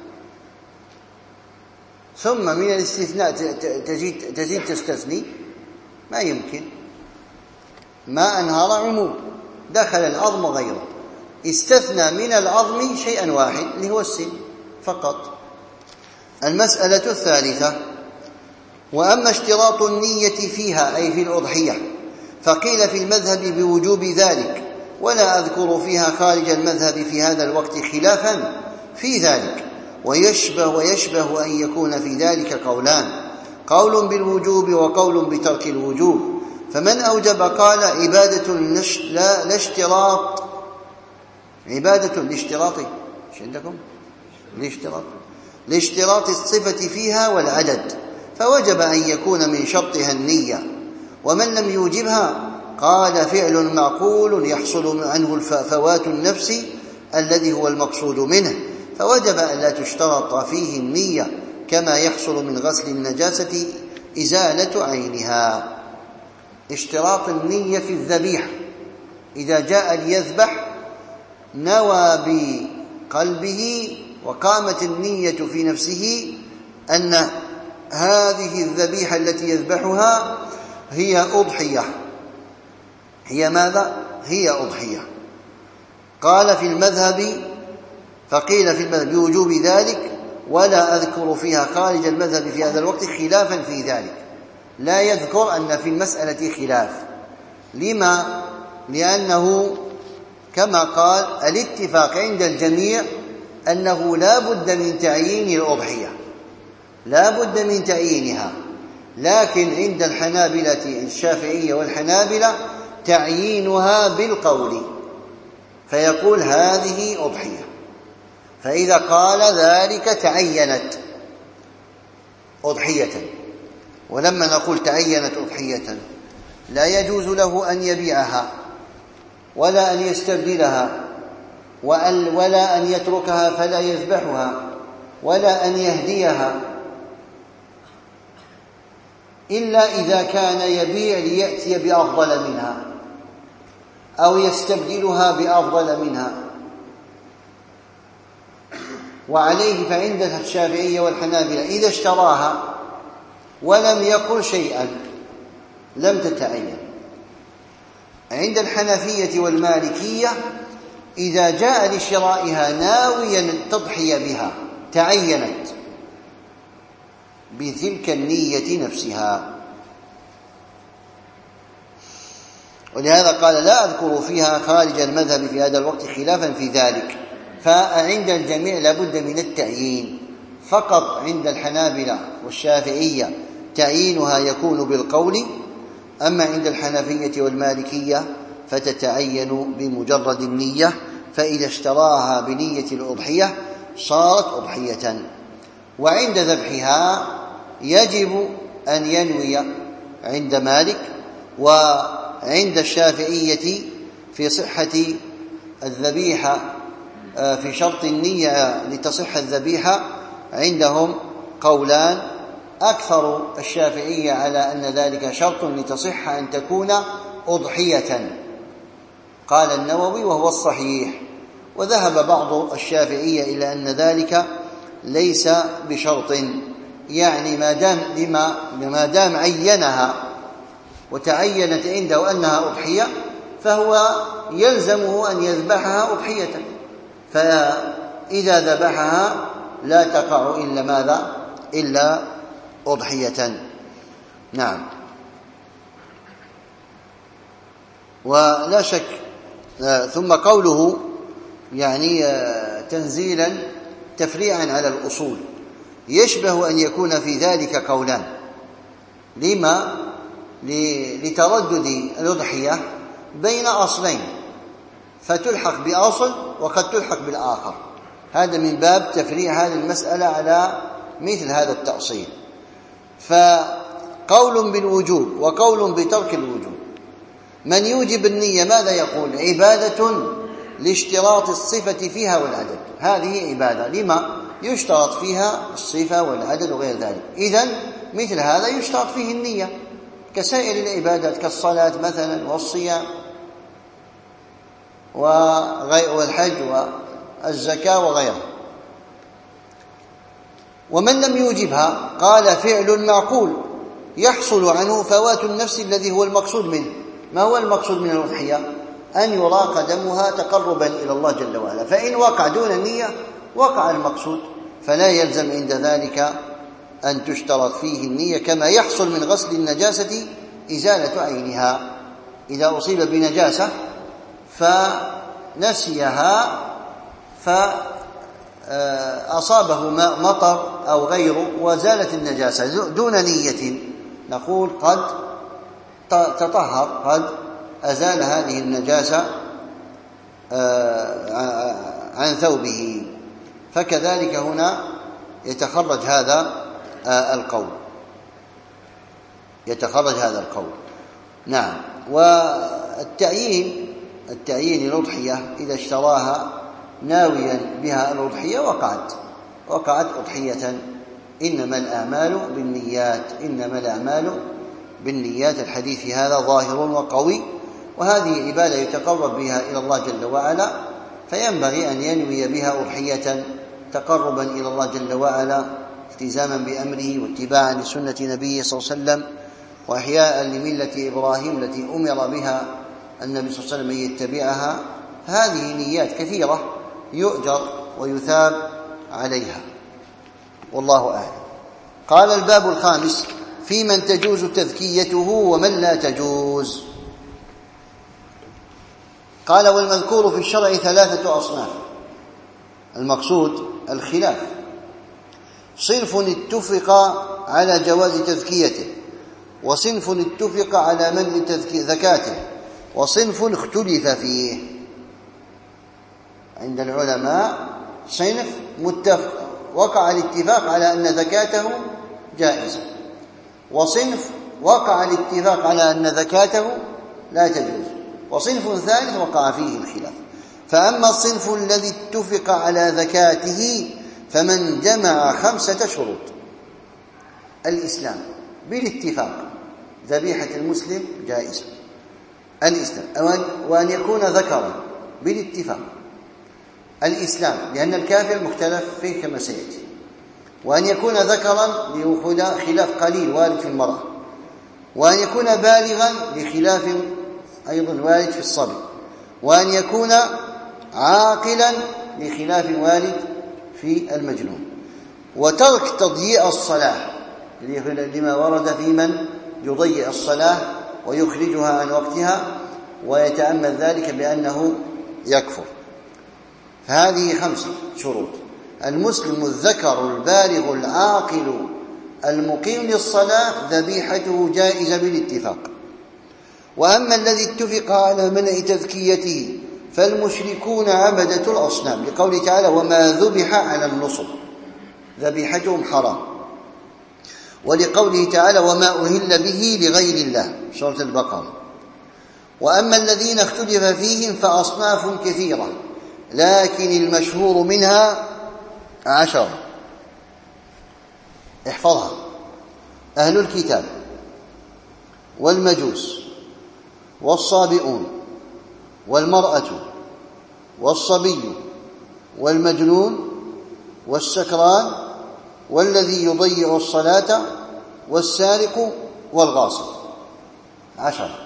ثم من الاستثناء تزيد تستثني، ما يمكن. ما أنهر عموم، دخل العظم غيره، استثنى من العظم شيئا واحد اللي هو السن فقط. المسألة الثالثة: وأما اشتراط النية فيها أي في الأضحية فقيل في المذهب بوجوب ذلك، ولا أذكر فيها خارج المذهب في هذا الوقت خلافا في ذلك، ويشبه أن يكون في ذلك قولان: قول بالوجوب وقول بترك الوجوب. فمن أوجب قال عبادة لاشتراط الصفة فيها والعدد، فوجب أن يكون من شرطها النية. ومن لم يوجبها قال فعل معقول يحصل عنه فوات النفس الذي هو المقصود منه، فوجب أن لا تشترط فيه النية، كما يحصل من غسل النجاسة إزالة عينها. اشتراط النية في الذبيحة: إذا جاء ليذبح نوى بقلبه وقامت النية في نفسه أن هذه الذبيحة التي يذبحها هي أضحية. هي ماذا؟ هي أضحية. قال في المذهب، فقيل في المذهب بوجوب ذلك، ولا أذكر فيها خارج المذهب في هذا الوقت خلافا في ذلك. لا يذكر أن في المسألة خلاف. لما؟ لأنه كما قال الاتفاق عند الجميع أنه لا بد من تعيين الأضحية، لا بد من تعيينها، لكن عند الحنابلة الشافعية والحنابلة تعيينها بالقول، فيقول هذه أضحية، فإذا قال ذلك تعينت أضحية. ولما نقول تعينت أضحية لا يجوز له أن يبيعها ولا أن يستبدلها ولا أن يتركها فلا يذبحها ولا أن يهديها، إلا إذا كان يبيع ليأتي بأفضل منها أو يستبدلها بأفضل منها. وعليه فعند الشافعية والحنابلة إذا اشتراها ولم يقل شيئا لم تتعين. عند الحنفية والمالكية إذا جاء لشرائها ناويا تضحي بها تعينت بتلك النية نفسها. ولهذا قال لا أذكر فيها خارج المذهب في هذا الوقت خلافا في ذلك. فعند الجميع لابد من التعيين، فقط عند الحنابلة والشافعية تعيينها يكون بالقول، أما عند الحنفية والمالكية فتتعين بمجرد النية، فإذا اشتراها بنية الأضحية صارت أضحية. وعند ذبحها يجب أن ينوي عند مالك، وعند الشافعية في صحة الذبيحة في شرط النية لتصح الذبيحة عندهم قولان، أكثر الشافعية على أن ذلك شرط لتصح أن تكون أضحية، قال النووي وهو الصحيح. وذهب بعض الشافعية إلى أن ذلك ليس بشرط، يعني ما دام عينها وتعينت عنده أنها أضحية فهو يلزمه أن يذبحها أضحية، فإذا ذبحها لا تقع إلا ماذا؟ إلا أضحية. نعم. ولا شك ثم قوله يعني تنزيلا تفريعا على الأصول يشبه أن يكون في ذلك قولان. لما؟ لتردد الأضحية بين أصلين، فتلحق بأصل وقد تلحق بالآخر. هذا من باب تفريع هذه المسألة على مثل هذا التأصيل. فقول بالوجوب وقول بترك الوجوب. من يوجب النية ماذا يقول؟ عبادة لاشتراط الصفة فيها والعدد، هذه عبادة لما يشترط فيها الصفة والعدد وغير ذلك. إذن مثل هذا يشترط فيه النية كسائر العبادات كالصلاة مثلا والصيام والحج والزكاة وغيرها. ومن لم يوجبها قال فعل معقول يحصل عنه فوات النفس الذي هو المقصود منه. ما هو المقصود من الأضحية؟ أن يراق دمها تقربا إلى الله جل وعلا، فإن وقع دون النية وقع المقصود، فلا يلزم عند ذلك أن تشترط فيه النية، كما يحصل من غسل النجاسة إزالة عينها. إذا أصيب بنجاسة فنسيها فأصابه مطر أو غيره وزالت النجاسة دون نية، نقول قد تطهر، قد أزال هذه النجاسة عن ثوبه. فكذلك هنا يتخرج هذا القول. نعم. والتعيين الأضحية إذا اشتراها ناويا بها الأضحية وقعت أضحية. إنما الأعمال بالنيات. الحديث في هذا ظاهر وقوي، وهذه عبادة يتقرب بها إلى الله جل وعلا، فينبغي أن ينوي بها أضحية تقربا إلى الله جل وعلا، التزاما بأمره واتباعا لسنة نبيه صلى الله عليه وسلم، وإحياء لملة إبراهيم التي أمر بها النبي صلى الله عليه وسلم أن يتبعها. هذه نيات كثيرة يؤجر ويثاب عليها، والله أعلم. قال: الباب الخامس في من تجوز تذكيته ومن لا تجوز. قال: والمذكور في الشرع 3 أصناف. المقصود الخلاف: صنف اتفق على جواز تذكيته، وصنف اتفق على منع زكاته، وصنف اختلف فيه. عند العلماء صنف وقع الاتفاق على أن زكاته جائزة، وصنف وقع الاتفاق على أن زكاته لا تجوز، وصنف ثالث وقع فيه الخلاف. فأما الصنف الذي اتفق على زكاته فمن جمع 5 شروط: الإسلام بالاتفاق، ذبيحة المسلم جائزة، الإسلام، وأن يكون ذكرا بالاتفاق، الإسلام لأن الكافر مختلف فيه كما سيأتي، وأن يكون ذكرا لخلاف قليل وارد في المرأة، وأن يكون بالغا لخلاف أيضا وارد في الصبي، وأن يكون عاقلا لخلاف وارد في المجنون، وترك تضييع الصلاة لما ورد في من يضيع الصلاة ويخرجها عن وقتها ويتأمل ذلك بأنه يكفر. فهذه 5 شروط: المسلم الذكر البالغ العاقل المقيم للصلاة ذبيحته جائزة بالاتفاق. وأما الذي اتفق على منع تذكيته فالمشركون عبدة الأصنام، لقوله تعالى: وما ذبح على النصب، ذبيحتهم حرام. ولقوله تعالى: وما أهل به لغير الله، سورة البقرة. وأما الذين اختلف فيهم فأصناف كثيرة، لكن المشهور منها 10. احفظها: أهل الكتاب، والمجوس، والصابئون، والمرأة، والصبي، والمجنون، والسكران، والذي يضيع الصلاة، والسارق، والغاصب. 10.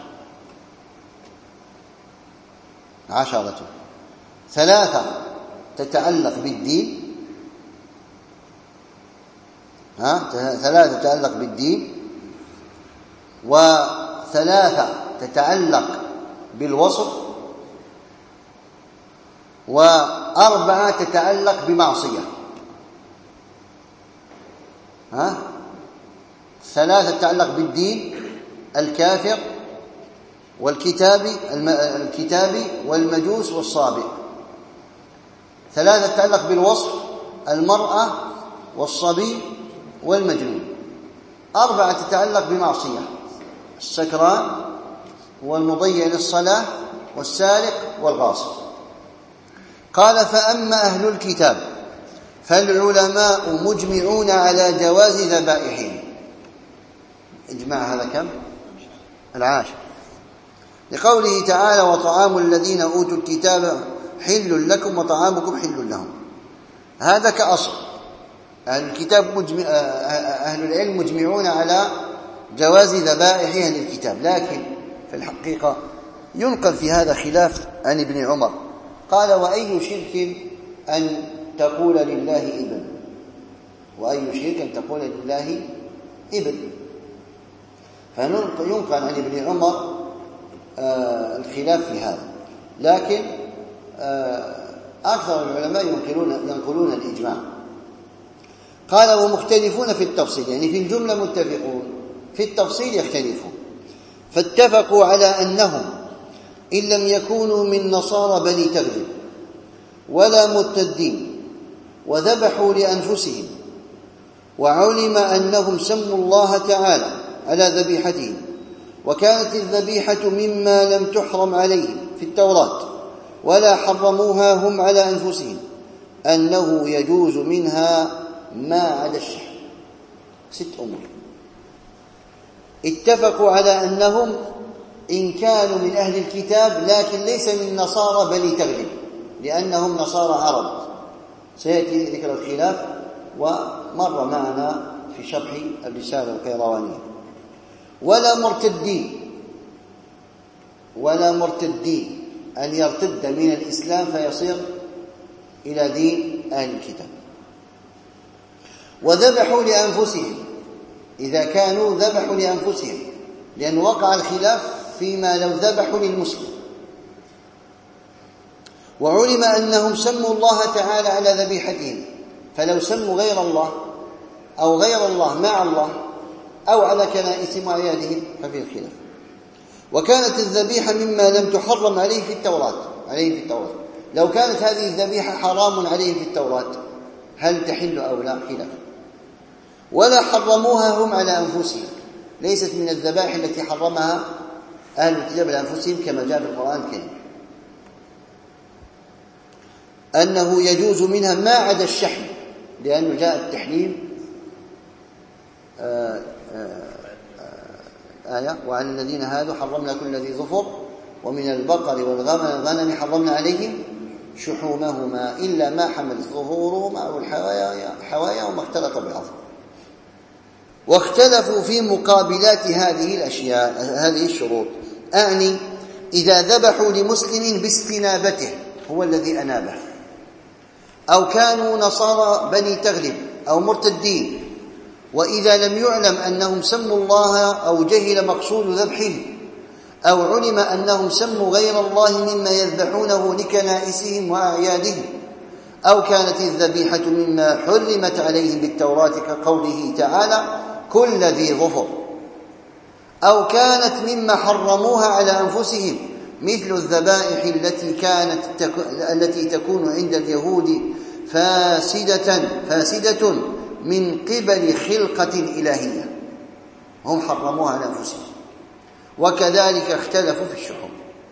3 تتعلق بالدين، 3 تتعلق بالدين، و3 تتعلق بالوصف، و4 تتعلق بمعصية. 3 تتعلق بالدين: الكافر والكتابي والمجوس والصابئ. 3 تتعلق بالوصف: المرأة والصبي والمجنون. 4 تتعلق بمعصية: السكران والمضيع للصلاة والسارق والغاصب. قال: فأما أهل الكتاب فالعلماء مجمعون على جواز ذبائحهم. إجماع هذا كم؟ 10. لقوله تعالى: وطعام الذين أوتوا الكتاب حل لكم وطعامكم حل لهم. هذا كأصل. أهل العلم مجمعون على جواز ذبائح أهل الكتاب، لكن في الحقيقة ينقل في هذا خلاف عن ابن عمر. قال: وأي شرك أن تقول لله ابن، وأي شرك أن تقول لله ابن. فينقل عن ابن عمر الخلاف في هذا، لكن أكثر العلماء ينقلون الإجماع. قال: ومختلفون في التفصيل، يعني في الجملة متفقون، في التفصيل يختلفون. فاتفقوا على أنهم إن لم يكونوا من نصارى بني تغلب ولا مرتدين وذبحوا لأنفسهم وعلم أنهم سموا الله تعالى على ذبيحتهم وكانت الذبيحة مما لم تحرم عليهم في التوراة ولا حرموها هم على أنفسهم، أنه يجوز منها ما عدا الشحم. 6 أمور. اتفقوا على أنهم إن كانوا من أهل الكتاب لكن ليس من نصارى بني تغلب، لأنهم نصارى عرب سيأتي ذكر الخلاف ومر معنا في شرح الرسالة القيروانية. ولا مرتدين أن يرتد من الإسلام فيصير إلى دين أهل الكتاب. وذبحوا لأنفسهم إذا كانوا ذبحوا لأنفسهم، لأن وقع الخلاف فيما لو ذبحوا للمسلم، وعلم أنهم سموا الله تعالى على ذبيحتهم، فلو سموا غير الله أو غير الله مع الله أو على كنائسهم وأعيادهم ففي الخلاف. وكانت الذبيحة مما لم تحرم عليه في التوراة. لو كانت هذه الذبيحة حرام عليه في التوراة هل تحل أو لا؟ خلاف. ولا حرموها هم على أنفسهم، ليست من الذبائح التي حرمها أهل الكتاب على أنفسهم كما جاء في القرآن الكريم، أنه يجوز منها ما عدا الشحم، لأنه جاء التحليل آية وعلى الذين هادوا حرمنا كل ذي ظفر ومن البقر والغنم حرمنا عليهم شحومهما إلا ما حملت ظهورهما أو الحوايا وما اختلط بالعظم. واختلفوا في مقابلات هذه الأشياء، هذه الشروط، أعني إذا ذبحوا لمسلم باستنابته هو الذي أنابه، أو كانوا نصارى بني تغلب أو مرتدين، وإذا لم يعلم أنهم سموا الله أو جهل مقصود ذبحه، أو علم أنهم سموا غير الله مما يذبحونه لكنائسهم وأعيادهم، أو كانت الذبيحة مما حرمت عليهم بالتوراة كقوله تعالى كل ذي ظفر، أو كانت مما حرموها على أنفسهم مثل الذبائح التي تكون عند اليهود فاسدة من قبل خلقة إلهية، هم حرموها على أنفسهم. وكذلك اختلفوا في الشحوم.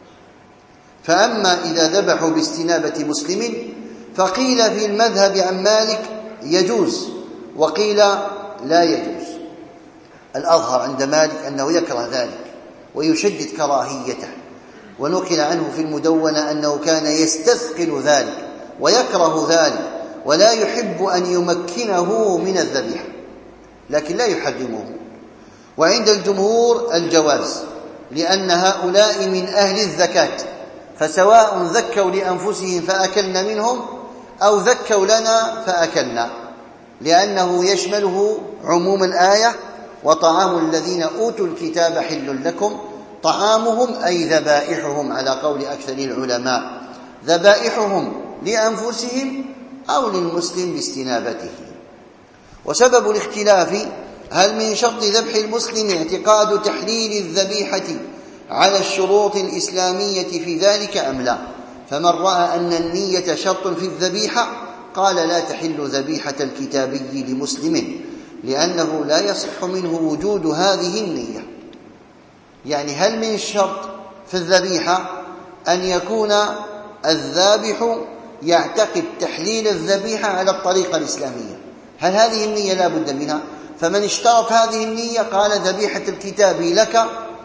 فأما إذا ذبحوا باستنابة مسلم فقيل في المذهب عن مالك يجوز، وقيل لا يجوز. الأظهر عند مالك أنه يكره ذلك ويشدد كراهيته، ونقل عنه في المدونة أنه كان يستثقل ذلك ويكره ذلك ولا يحب أن يمكنه من الذبيحة، لكن لا يحرمه. وعند الجمهور الجواز، لأن هؤلاء من أهل الزكاة، فسواء ذكوا لأنفسهم فأكلنا منهم أو ذكوا لنا فأكلنا، لأنه يشمله عموم الآية وطعام الذين أوتوا الكتاب حل لكم طعامهم أي ذبائحهم على قول أكثر العلماء، ذبائحهم لأنفسهم أو للمسلم باستنابته. وسبب الاختلاف هل من شرط ذبح المسلم اعتقاد تحليل الذبيحة على الشروط الإسلامية في ذلك أم لا؟ فمن رأى أن النية شرط في الذبيحة قال لا تحل ذبيحة الكتابي لمسلم، لأنه لا يصح منه وجود هذه النية. يعني هل من شرط في الذبيحة أن يكون الذابح يعتقد تحليل الذبيحة على الطريقة الإسلامية؟ هل هذه النية لا بد منها؟ فمن اشترط هذه النية قال ذبيحة الكتاب لك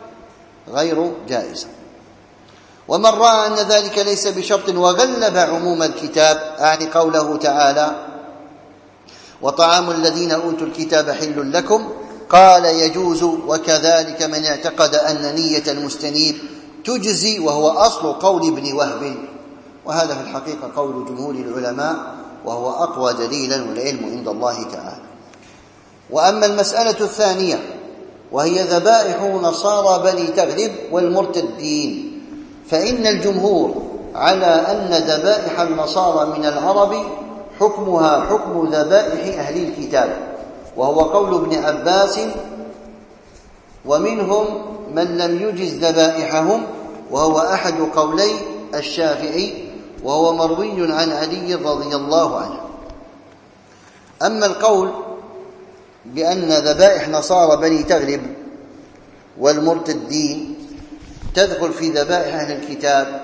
غير جائزة. ومن رأى أن ذلك ليس بشرط وغلب عموم الكتاب، أعني قوله تعالى وطعام الذين أوتوا الكتاب حل لكم، قال يجوز. وكذلك من اعتقد أن نية المستنيب تجزي، وهو أصل قول ابن وهب، وهذا في الحقيقة قول جمهور العلماء وهو أقوى دليلا، والعلم عند الله تعالى. وأما المسألة الثانية وهي ذبائح نصارى بني تغلب والمرتدين، فإن الجمهور على أن ذبائح النصارى من العرب حكمها حكم ذبائح أهل الكتاب، وهو قول ابن عباس، ومنهم من لم يجز ذبائحهم، وهو أحد قولي الشافعي، وهو مروي عن علي رضي الله عنه. أما القول بأن ذبائح نصارى بني تغلب والمرتدين تدخل في ذبائح أهل الكتاب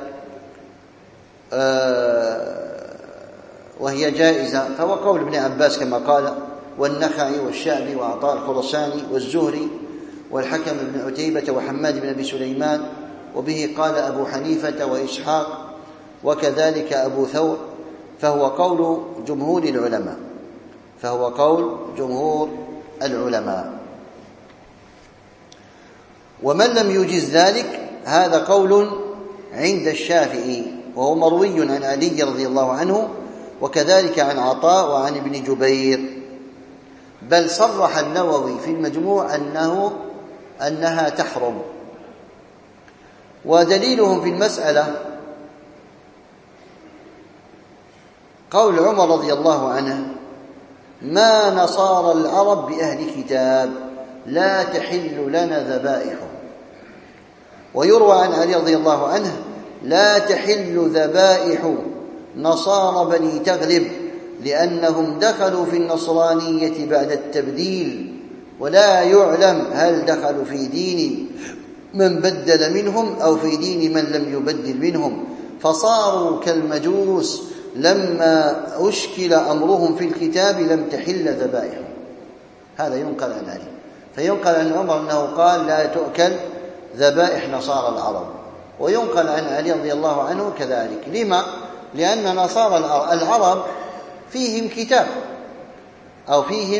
وهي جائزة، فهو قول ابن عباس كما قال، والنخعي والشعبي وعطاء الخرساني والزهري والحكم بن عتيبة وحماد بن أبي سليمان، وبه قال أبو حنيفة وإسحاق، وكذلك أبو ثور فهو قول جمهور العلماء، فهو قول جمهور العلماء. ومن لم يجز ذلك هذا قول عند الشافعي، وهو مروي عن علي رضي الله عنه، وكذلك عن عطاء وعن ابن جبير، بل صرح النووي في المجموع أنها تحرم. ودليلهم في المسألة قول عمر رضي الله عنه: ما نصارى العرب بأهل كتاب لا تحل لنا ذبائحهم. ويروى عن علي رضي الله عنه: لا تحل ذبائح نصارى بني تغلب لأنهم دخلوا في النصرانية بعد التبديل، ولا يعلم هل دخلوا في دين من بدل منهم أو في دين من لم يبدل منهم، فصاروا كالمجوس لما أشكل أمرهم في الكتاب لم تحل ذبائحهم. هذا ينقل عن علي. فينقل عن عمر أنه قال: لا تؤكل ذبائح نصارى العرب. وينقل عن علي رضي الله عنه كذلك. لما؟ لأن نصارى العرب فيهم كتاب أو فيهم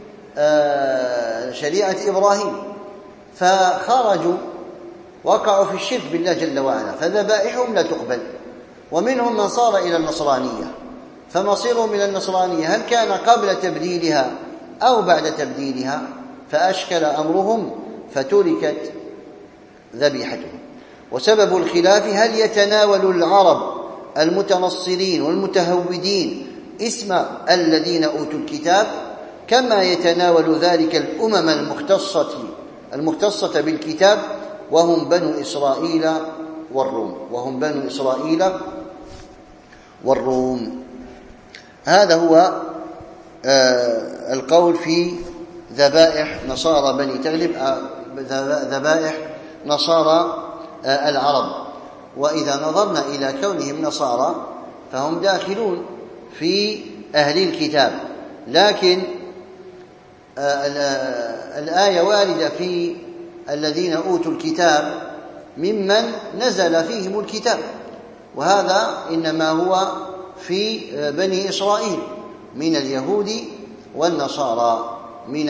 شريعة إبراهيم، فخرجوا وقعوا في الشرك بالله جل وعلا، فذبائحهم لا تقبل. ومنهم من صار إلى النصرانية، فمصيرهم إلى النصرانية هل كان قبل تبديلها أو بعد تبديلها، فأشكل أمرهم فتركت ذبيحتهم. وسبب الخلاف: هل يتناول العرب المتنصرين والمتهودين اسم الذين أوتوا الكتاب كما يتناول ذلك الأمم المختصة بالكتاب وهم بنو إسرائيل والروم. هذا هو القول في ذبائح نصارى بني تغلب، ذبائح نصارى العرب. وإذا نظرنا إلى كونهم نصارى فهم داخلون في أهل الكتاب، لكن الآية واردة في الذين أوتوا الكتاب ممن نزل فيهم الكتاب، وهذا إنما هو في بني إسرائيل من اليهود والنصارى،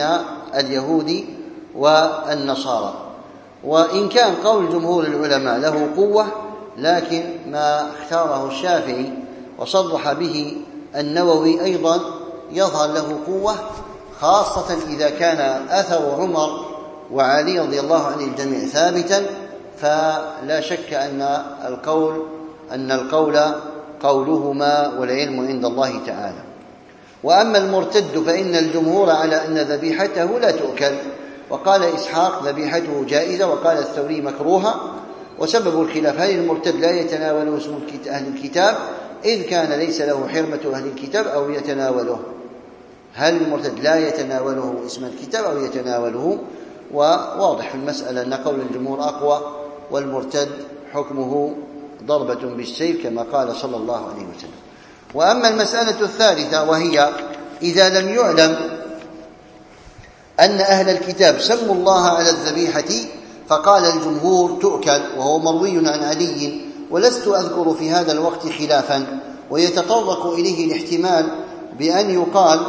وإن كان قول جمهور العلماء له قوة، لكن ما اختاره الشافعي وصرح به النووي أيضا يظهر له قوة، خاصة إذا كان أثر عمر وعلي رضي الله عن الجميع ثابتا، فلا شك أن القول قولهما والعلم عند الله تعالى. وأما المرتد فإن الجمهور على أن ذبيحته لا تؤكل، وقال إسحاق ذبيحته جائزة، وقال الثوري مكروهة. وسبب الخلاف: هل المرتد لا يتناوله اسم أهل الكتاب إذ كان ليس له حرمة أهل الكتاب أو يتناوله؟ هل المرتد لا يتناوله اسم الكتاب أو يتناوله؟ وواضح في المسألة أن قول الجمهور أقوى، والمرتد حكمه ضربة بالسيف كما قال صلى الله عليه وسلم. وأما المسألة الثالثة وهي إذا لم يعلم أن أهل الكتاب سموا الله على الذبيحة، فقال الجمهور تؤكل، وهو مروي عن علي، ولست أذكر في هذا الوقت خلافا. ويتطرق إليه الاحتمال بأن يقال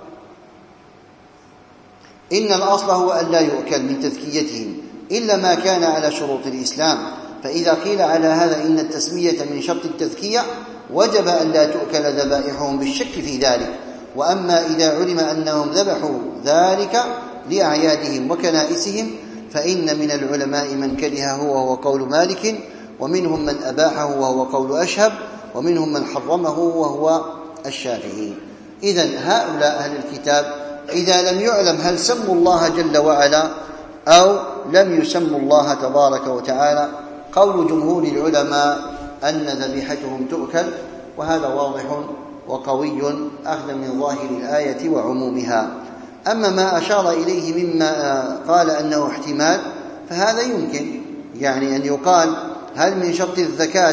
إن الأصل هو أن لا يؤكل من تذكيتهم إلا ما كان على شروط الإسلام، فإذا قيل على هذا إن التسمية من شرط التذكية وجب أن لا تؤكل ذبائحهم بالشك في ذلك. وأما إذا علم أنهم ذبحوا ذلك لأعيادهم وكنائسهم فإن من العلماء من كرهه وهو قول مالك، ومنهم من أباحه وهو قول أشهب، ومنهم من حرمه وهو الشافعي. إذن هؤلاء أهل الكتاب إذا لم يعلم هل سموا الله جل وعلا أو لم يسموا الله تبارك وتعالى، قول جمهور العلماء أن ذبيحتهم تؤكل، وهذا واضح وقوي أخذا من ظاهر الآية وعمومها. أما ما أشار إليه مما قال أنه احتمال فهذا يمكن، يعني أن يقال هل من شرط الزكاة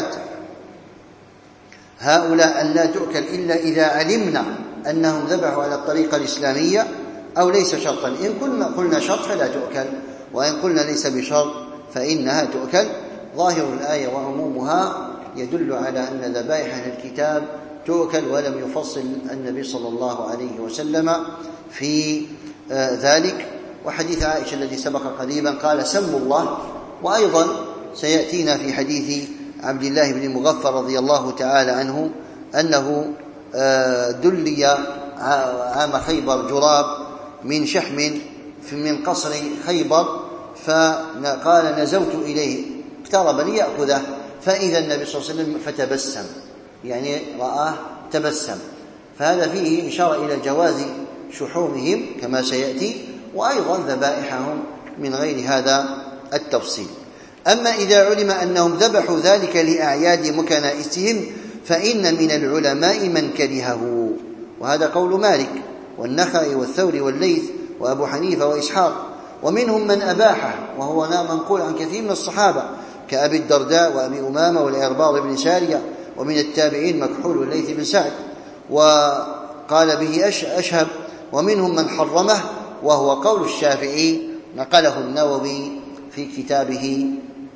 هؤلاء أن لا تؤكل إلا إذا علمنا أنهم ذبحوا على الطريقة الإسلامية أو ليس شرطا؟ إن قلنا شرط فلا تؤكل، وإن قلنا ليس بشرط فإنها تؤكل. ظاهر الآية وعمومها يدل على أن ذبائح الكتاب تؤكل، ولم يفصل النبي صلى الله عليه وسلم في ذلك. وحديث عائشة الذي سبق قريبا قال سموا الله. وأيضا سيأتينا في حديث عبد الله بن مغفر رضي الله تعالى عنه أنه دلي عام خيبر جراب من شحم من قصر خيبر، فقال نزوت إليه اقترب ليأخذه، فإذا النبي صلى الله عليه وسلم فتبسم، يعني رآه تبسم. فهذا فيه إشارة إلى جواز شحومهم كما سيأتي، وأيضا ذبائحهم من غير هذا التفصيل. أما إذا علم أنهم ذبحوا ذلك لأعياد مكنائسهم فإن من العلماء من كرهه، وهذا قول مالك والنخعي والثوري والليث وأبو حنيفة وإسحاق، ومنهم من أباحه وهو منقول عن كثير من الصحابة كأبي الدرداء وأبي أمامة والعرباض بن سارية، ومن التابعين مكحول والليث بن سعد وقال به أشهب، ومنهم من حرمه وهو قول الشافعي نقله النووي في كتابه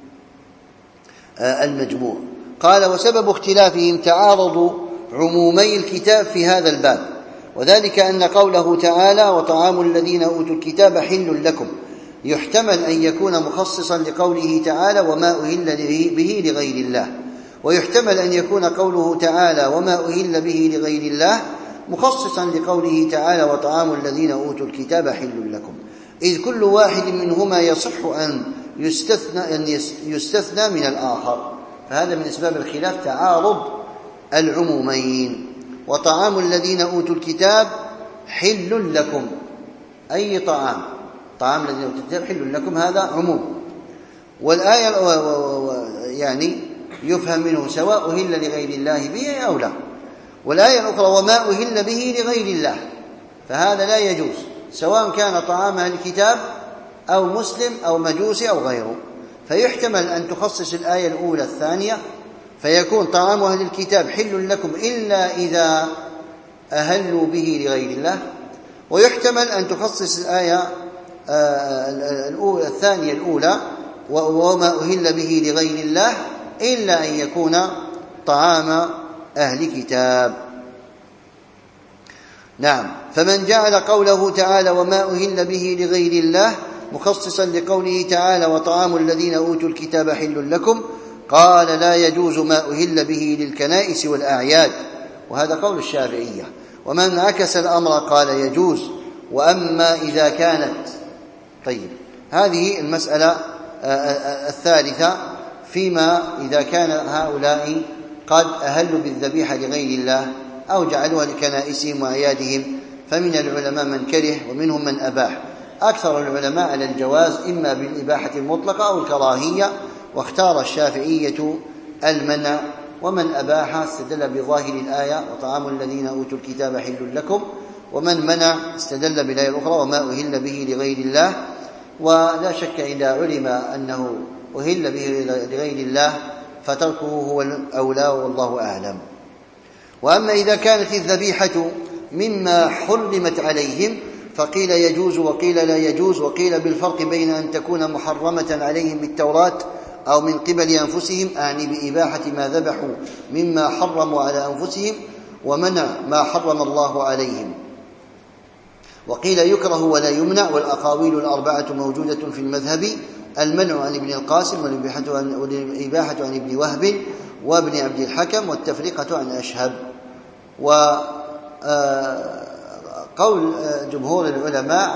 المجموع. قال وسبب اختلافهم تعارض عمومي الكتاب في هذا الباب، وذلك أن قوله تعالى وطعام الذين أوتوا الكتاب حل لكم يحتمل أن يكون مخصصا لقوله تعالى وما أهل به لغير الله، ويحتمل أن يكون قوله تعالى وما أهل به لغير الله مخصصا لقوله تعالى وطعام الذين أوتوا الكتاب حل لكم، إذ كل واحد منهما يصح أن يستثنى من الآخر. فهذا من أسباب الخلاف تعارض العمومين. وطعام الذين أوتوا الكتاب حل لكم، أي طعام الذين أوتوا الكتاب حل لكم، هذا عموم. والآية يعني يفهم منه سواء أهل لغير الله به أو لا. والآية الأخرى وما أهل به لغير الله، فهذا لا يجوز سواء كان طعام أهل الكتاب أو مسلم أو مجوسي أو غيره. فيحتمل أن تخصص الآية الأولى الثانية فيكون طعام أهل الكتاب حل لكم إلا إذا أهلوا به لغير الله، ويحتمل أن تخصص الآية الثانية الأولى وما أهل به لغير الله إلا أن يكون طعام أهل كتاب. نعم. فمن جعل قوله تعالى وما أهل به لغير الله مخصصا لقوله تعالى وطعام الذين أوتوا الكتاب حل لكم قال لا يجوز ما أهل به للكنائس والأعياد، وهذا قول الشافعية. ومن عكس الأمر قال يجوز. وأما إذا كانت طيب، هذه المسألة الثالثة فيما إذا كان هؤلاء قد أهلوا بالذبيحة لغير الله أو جعلوها لكنائسهم وأعيادهم، فمن العلماء من كره ومنهم من أباح. أكثر العلماء على الجواز إما بالإباحة المطلقة أو الكراهية، واختار الشافعية المنع. ومن أباح استدل بظاهر الآية وطعام الذين أوتوا الكتاب حل لكم، ومن منع استدل بالآية الأخرى وما أهل به لغير الله. ولا شك إذا علم أنه أهل به لغير الله فتركه هو الأولى والله أعلم. وأما إذا كانت الذبيحة مما حرمت عليهم فقيل يجوز وقيل لا يجوز، وقيل بالفرق بين أن تكون محرمة عليهم بالتوراة أو من قبل أنفسهم، أعني بإباحة ما ذبحوا مما حرموا على أنفسهم ومنع ما حرم الله عليهم. وقيل يكره ولا يمنع، والأقاويل الأربعة موجودة في المذهب: المنع عن ابن القاسم، والإباحة عن ابن وهب وابن عبد الحكم، والتفرقة عن أشهب. وقول جمهور العلماء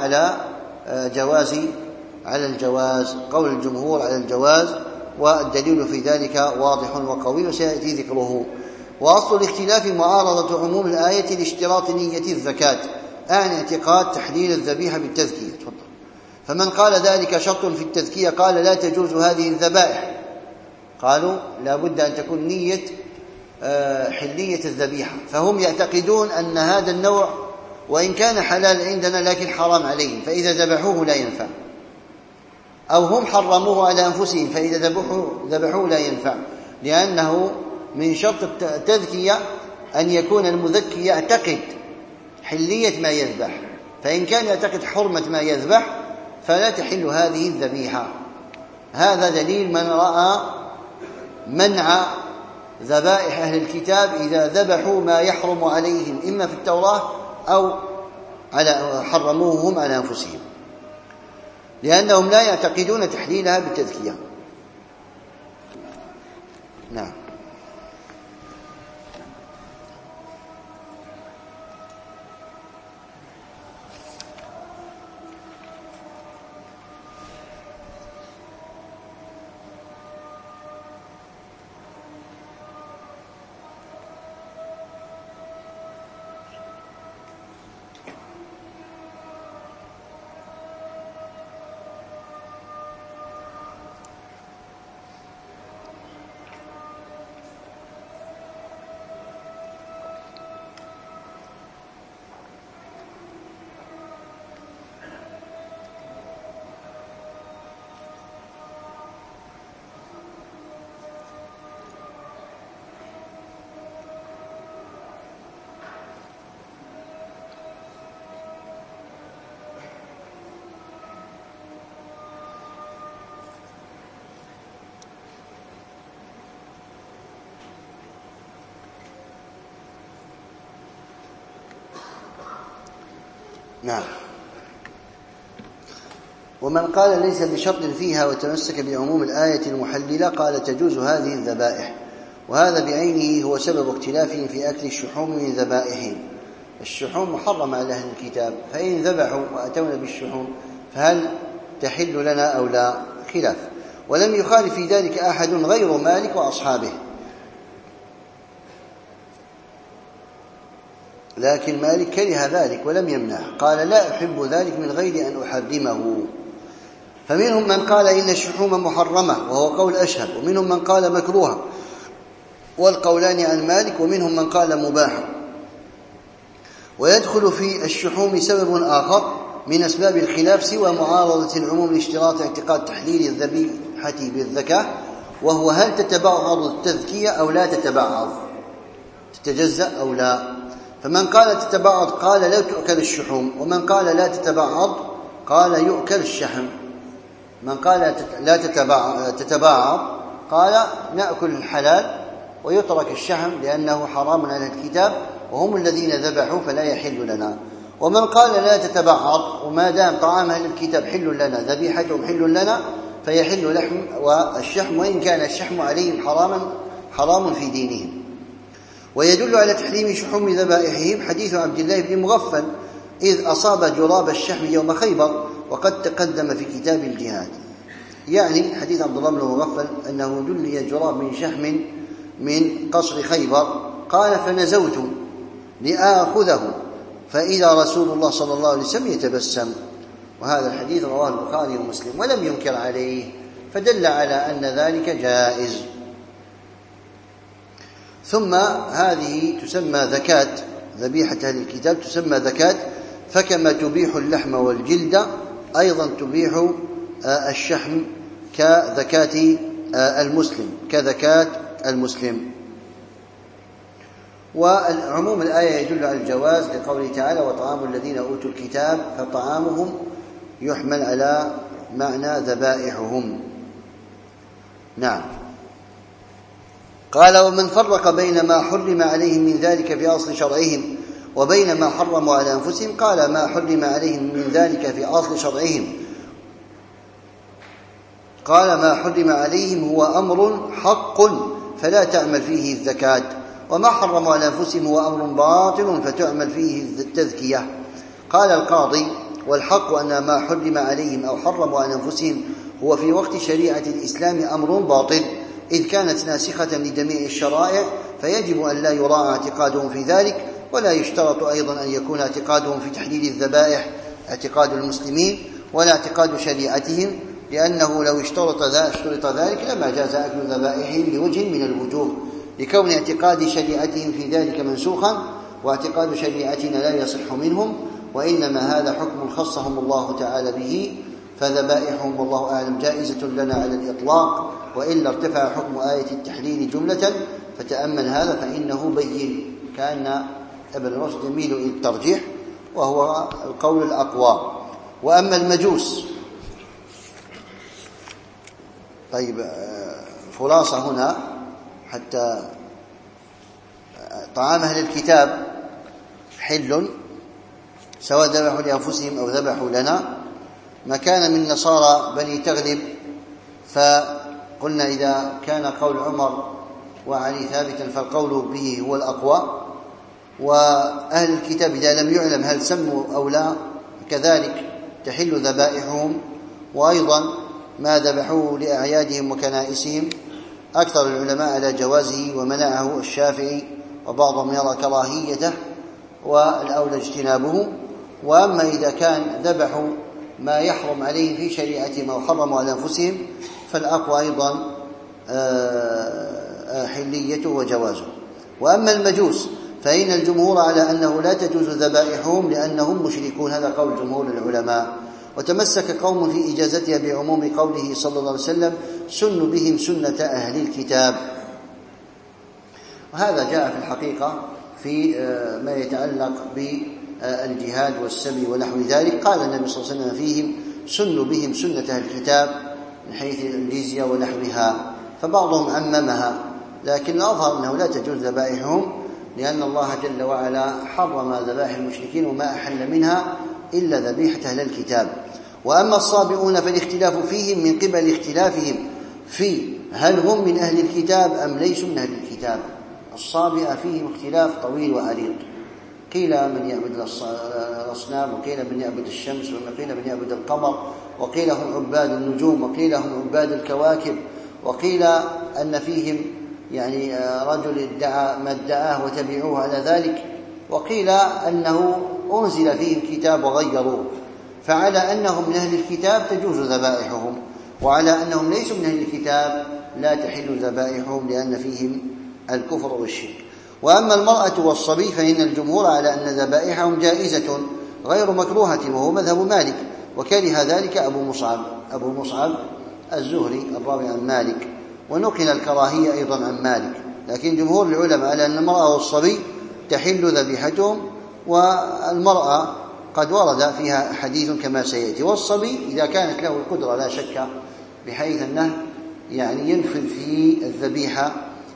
على الجواز، قول الجمهور على الجواز، والدليل في ذلك واضح وقوي وسيأتي ذكره. وأصل الاختلاف معارضة عموم الآية لاشتراط نية الزكاة عن اعتقاد تحليل الذبيحة بالتذكية. فمن قال ذلك شرط في التذكية قال لا تجوز هذه الذبائح. قالوا لا بد أن تكون نية حلية الذبيحة، فهم يعتقدون أن هذا النوع وإن كان حلال عندنا لكن حرام عليهم، فإذا ذبحوه لا ينفع، أو هم حرموه على أنفسهم فإذا ذبحوه لا ينفع، لأنه من شرط التذكية أن يكون المذكي يعتقد حلية ما يذبح، فإن كان يعتقد حرمة ما يذبح فلا تحل هذه الذبيحة. هذا دليل من رأى منع ذبائح أهل الكتاب إذا ذبحوا ما يحرم عليهم إما في التوراة أو حرموه هم على أنفسهم، لأنهم لا يعتقدون تحليلها بالتذكية. نعم. نعم. ومن قال ليس بشرط فيها وتمسك بعموم الآية المحللة قال تجوز هذه الذبائح، وهذا بعينه هو سبب اختلافهم في أكل الشحوم من ذبائحهم. الشحوم محرمة على أهل الكتاب، فإن ذبحوا وأتونا بالشحوم فهل تحل لنا أو لا؟ خلاف. ولم يخالف في ذلك أحد غير مالك وأصحابه، لكن مالك كره ذلك ولم يمنعه، قال لا أحب ذلك من غير أن أحرمه. فمنهم من قال إن الشحوم محرمة وهو قول أشهر، ومنهم من قال مكروها والقولان عن مالك، ومنهم من قال مباح. ويدخل في الشحوم سبب آخر من أسباب الخلاف سوى معارضة العموم لاشتراط اعتقاد تحليل الذبيحة بالذكاة، وهو هل تتبعض التذكية أو لا تتبعض، تتجزأ أو لا. فمن قال تتبعض قال لا تؤكل الشحوم، ومن قال لا تتبعض قال يؤكل الشحم. من قال لا تتبعض قال نأكل الحلال ويترك الشحم لأنه حرام على الكتاب وهم الذين ذبحوا فلا يحل لنا. ومن قال لا تتبعض وما دام طعام أهل الكتاب حل لنا ذبيحتهم حل لنا فيحل لحم والشحم، وإن كان الشحم عليهم حرام في دينهم. ويدل على تحريم شحوم ذبائحهم حديث عبد الله بن مغفل إذ أصاب جراب الشحم يوم خيبر، وقد تقدم في كتاب الجهاد. يعني حديث عبد الله بن مغفل أنه جلي جراب من شحم من قصر خيبر، قال فنزوت لآخذه فإذا رسول الله صلى الله عليه وسلم يتبسم. وهذا الحديث رواه البخاري ومسلم ولم ينكر عليه، فدل على أن ذلك جائز. ثم هذه تسمى ذكاة، ذبيحة أهل الكتاب تسمى ذكاة، فكما تبيح اللحم والجلد أيضا تبيح الشحم كذكاة المسلم. وعموم الآية يدل على الجواز لقوله تعالى وطعام الذين أوتوا الكتاب، فطعامهم يحمل على معنى ذبائحهم. نعم. قال ومن فرق بين ما حرم عليهم من ذلك في أصل شرعهم وبين ما حرموا على أنفسهم قال ما حرم عليهم من ذلك في أصل شرعهم قال ما حرم عليهم هو أمر حق فلا تعمل فيه الزكاة، وما حرموا على أنفسهم هو أمر باطل فتعمل فيه التذكية. قال القاضي والحق أن ما حرم عليهم أو حرموا على أنفسهم هو في وقت شريعة الإسلام أمر باطل، إذ كانت ناسخة لجميع الشرائع، فيجب أن لا يراعى اعتقادهم في ذلك، ولا يشترط أيضا أن يكون اعتقادهم في تحليل الذبائح اعتقاد المسلمين ولا اعتقاد شريعتهم، لأنه لو اشترط ذلك لما جاز أكل ذبائحهم بوجه من الوجوه، لكون اعتقاد شريعتهم في ذلك منسوخا، واعتقاد شريعتنا لا يصح منهم، وإنما هذا حكم خصهم الله تعالى به، فذبائحهم والله أعلم جائزة لنا على الإطلاق، وإلا ارتفع حكم آية التحليل جملة. فتأمل هذا فإنه بين، كأن ابن رشد يميل إلى الترجيح وهو القول الأقوى. وأما المجوس، طيب خلاصة هنا حتى طعام أهل الكتاب حل سواء ذبحوا لأنفسهم أو ذبحوا لنا، ما كان من نصارى بني تغلب فقلنا إذا كان قول عمر وعلي ثابتا فالقول به هو الأقوى، وأهل الكتاب إذا لم يعلم هل سموا أو لا كذلك تحل ذبائحهم. وأيضا ما ذبحوه لأعيادهم وكنائسهم أكثر العلماء على جوازه ومنعه الشافعي، وبعضهم يرى كراهيته والأولى اجتنابه. وأما إذا كان ذبحوا ما يحرم عليه في شريعتهم أو حرموا على أنفسهم فالأقوى أيضا حليته وجوازه. وأما المجوس فإن الجمهور على أنه لا تجوز ذبائحهم لأنهم مشركون، هذا قول جمهور العلماء. وتمسك قوم في إجازتها بعموم قوله صلى الله عليه وسلم سن بهم سنة أهل الكتاب. وهذا جاء في الحقيقة في ما يتعلق بالجهاد والسبي ونحو ذلك. قال النبي صلى الله عليه وسلم فيهم سن بهم سنة أهل الكتاب من حيث الجزية ونحوها، فبعضهم عممها، لكن الأظهر أنه لا تجوز ذبائحهم لأن الله جل وعلا حرم ذبائح المشركين وما أحل منها إلا ذبيحة أهل الكتاب. وأما الصابئون فالاختلاف فيهم من قبل اختلافهم في هل هم من أهل الكتاب أم ليسوا من أهل الكتاب. الصابئة فيهم اختلاف طويل وعريض، قيل من يعبد الأصنام، وقيل من يعبد الشمس، وقيل من يعبد القمر، وقيل هم عباد النجوم، وقيل هم عباد الكواكب، وقيل أن فيهم يعني رجل ادعى ما ادعاه وتبعوه على ذلك، وقيل أنه أنزل فيهم كتاب وغيروه. فعلى أنهم من أهل الكتاب تجوز ذبائحهم، وعلى أنهم ليسوا من أهل الكتاب لا تحل ذبائحهم لأن فيهم الكفر والشرك. وأما المرأة والصبي فإن الجمهور على أن ذبائحهم جائزة غير مكروهة، وهو مذهب مالك، وكره ذلك أبو مصعب الزهري الراوي عن مالك، ونقل الكراهية أيضا عن مالك. لكن جمهور العلماء على أن المرأة والصبي تحل ذبيحتهم، والمرأة قد ورد فيها حديث كما سيأتي، والصبي إذا كانت له القدرة لا شك، بحيث أنه يعني ينفذ في الذبيحة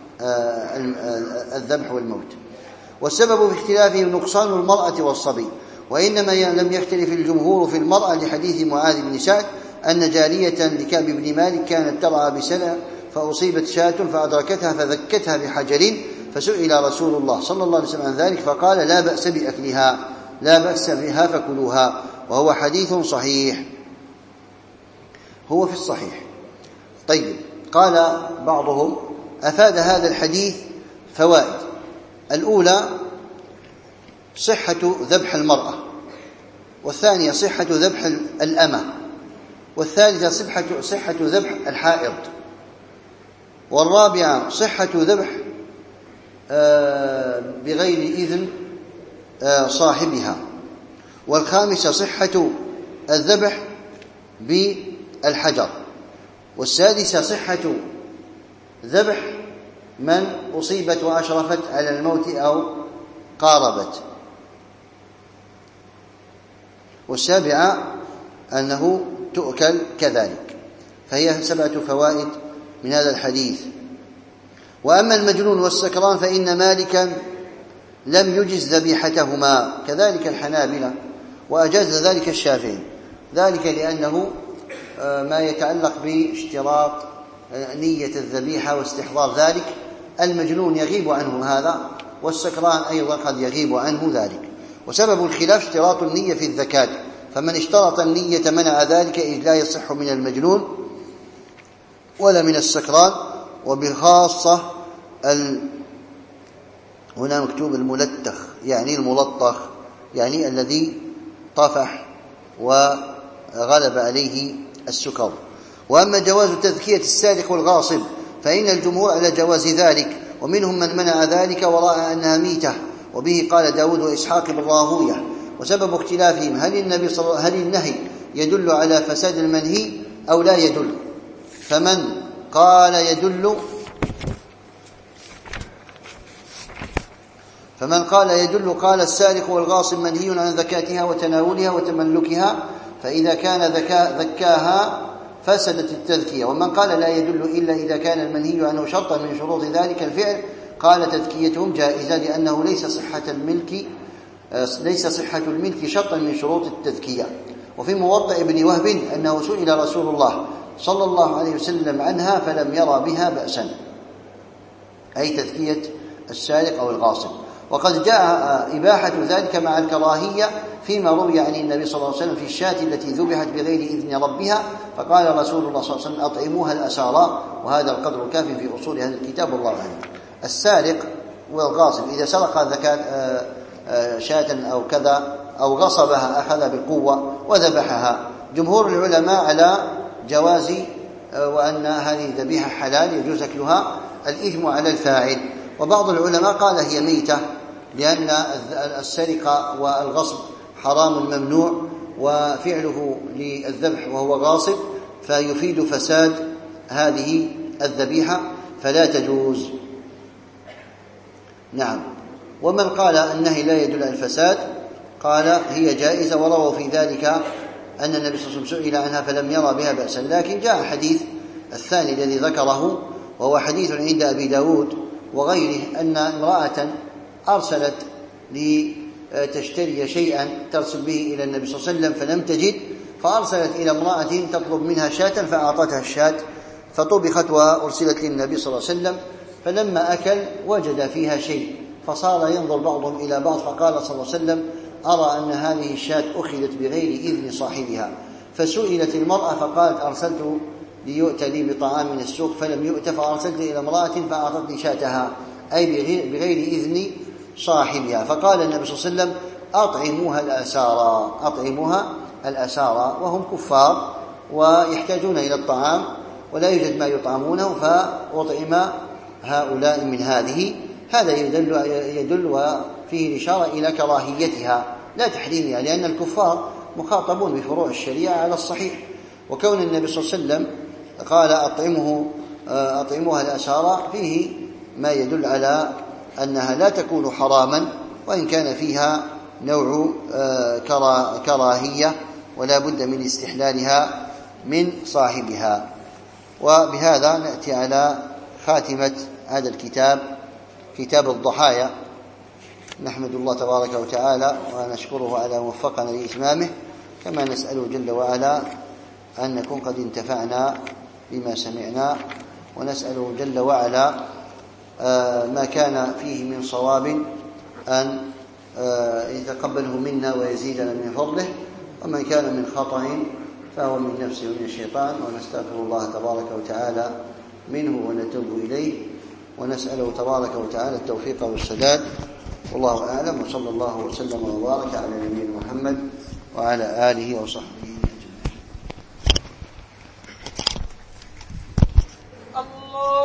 الذبح والموت. والسبب في اختلافه نقصان المرأة والصبي، وإنما لم يختلف الجمهور في المرأة لحديث معاذ بن سعد أن جارية لكعب بن مالك كانت ترعى بسنة فأصيبت شاة فأدركتها فذكتها بحجر، فسئل رسول الله صلى الله عليه وسلم عن ذلك فقال لا بأس بأكلها، لا بأس بها فكلوها، وهو حديث صحيح، هو في الصحيح. طيب، قال بعضهم أفاد هذا الحديث فوائد: الأولى صحة ذبح المرأة، والثانية صحة ذبح الأمة، والثالثة صحة ذبح الحائض، والرابعة صحة ذبح بغير إذن صاحبها، والخامسة صحة الذبح بالحجر، والسادسة صحة ذبح من أصيبت وأشرفت على الموت أو قاربت، والسابعة أنه تؤكل كذلك. فهي 7 فوائد من هذا الحديث. وأما المجنون والسكران فإن مالكا لم يجز ذبيحتهما، كذلك الحنابلة، وأجاز ذلك الشافعي، ذلك لأنه ما يتعلق باشتراط نية الذبيحة واستحضار ذلك. المجنون يغيب عنه هذا، والسكران أيضا قد يغيب عنه ذلك. وسبب الخلاف اشتراط النية في الزكاة، فمن اشترط النية منع ذلك إذ لا يصح من المجنون ولا من السكران. وبخاصة هنا مكتوب الملتخ، يعني الملطخ، يعني الذي طفح وغلب عليه السكر. وأما جواز تذكية السارق والغاصب فإن الجمهور على جواز ذلك، ومنهم من منع ذلك ورأى أنها ميتة، وبه قال داود وإسحاق بن راهوية. وسبب اختلافهم هل النهي يدل على فساد المنهي أو لا يدل. فمن قال يدل قال السارق والغاصب منهي عن زكاتها وتناولها وتملكها، فإذا كان ذكاها فسدت التذكية. ومن قال لا يدل إلا إذا كان المنهي عنه شرطا من شروط ذلك الفعل قال تذكيتهم جائزة لأنه ليس صحة الملك شرطا من شروط التذكية. وفي موطأ ابن وهب أنه سئل رسول الله صلى الله عليه وسلم عنها فلم يرى بها بأسا، أي تذكية السارق أو الغاصب. وقد جاء إباحة ذلك مع الكراهية فيما روي عن النبي صلى الله عليه وسلم في الشاة التي ذبحت بغير إذن ربها، فقال رسول الله صلى الله عليه وسلم أطعموها الأسارى، وهذا القدر الكاف في أصول هذا الكتاب والله أعلم. السارق والغاصب إذا سرق شاة أو كذا أو غصبها أخذ بالقوة وذبحها، جمهور العلماء على جواز وأن هذه الذبيحة حلال يجوز أكلها، الإثم على الفاعل. وبعض العلماء قال هي ميتة لأن السرقة والغصب حرام ممنوع، وفعله للذبح وهو غاصب فيفيد فساد هذه الذبيحة فلا تجوز. نعم. ومن قال النهي لا يدل على الفساد قال هي جائزة، ورووا في ذلك أن النبي صلى الله عليه وسلم سئل عنها فلم يرى بها بأسا. لكن جاء حديث الثاني الذي ذكره وهو حديث عند أبي داود وغيره أن امرأة أرسلت لتشتري شيئا ترسل به إلى النبي صلى الله عليه وسلم فلم تجد، فأرسلت إلى امرأة تطلب منها شاة فأعطتها الشاة فطبخت وأرسلت للنبي صلى الله عليه وسلم، فلما أكل وجد فيها شيء فصار ينظر بعضهم إلى بعض، فقال صلى الله عليه وسلم أرى أن هذه الشاة أخذت بغير إذن صاحبها. فسئلت المرأة فقالت أرسلت ليؤتى لي بطعام من السوق فلم يؤت، فأرسلت إلى امرأة فأعطتني شاتها، أي بغير إذن صاحبها. فقال النبي صلى الله عليه وسلم أطعموها الأسارى وهم كفار ويحتاجون إلى الطعام ولا يوجد ما يطعمونه، فأطعم هؤلاء من هذه. هذا يدل وفيه الإشارة إلى كراهيتها لا تحريمها، لأن الكفار مخاطبون بفروع الشريعة على الصحيح. وكون النبي صلى الله عليه وسلم قال أطعموها الأسارى فيه ما يدل على أنها لا تكون حراما، وإن كان فيها نوع كراهية ولا بد من استحلالها من صاحبها. وبهذا نأتي على خاتمة هذا الكتاب، كتاب الضحايا. نحمد الله تبارك وتعالى ونشكره على موفقنا لإتمامه، كما نسأله جل وعلا أن نكون قد انتفعنا بما سمعنا، ونسأله جل وعلا ما كان فيه من صواب أن يتقبله منا ويزيدنا من فضله، ومن كان من خطأ فهو من نفسه ومن الشيطان، ونستغفر الله تبارك وتعالى منه ونتوب إليه، ونسأله تبارك وتعالى التوفيق والسداد. والله أعلم، وصلى الله وسلم وبارك على نبينا محمد وعلى آله وصحبه.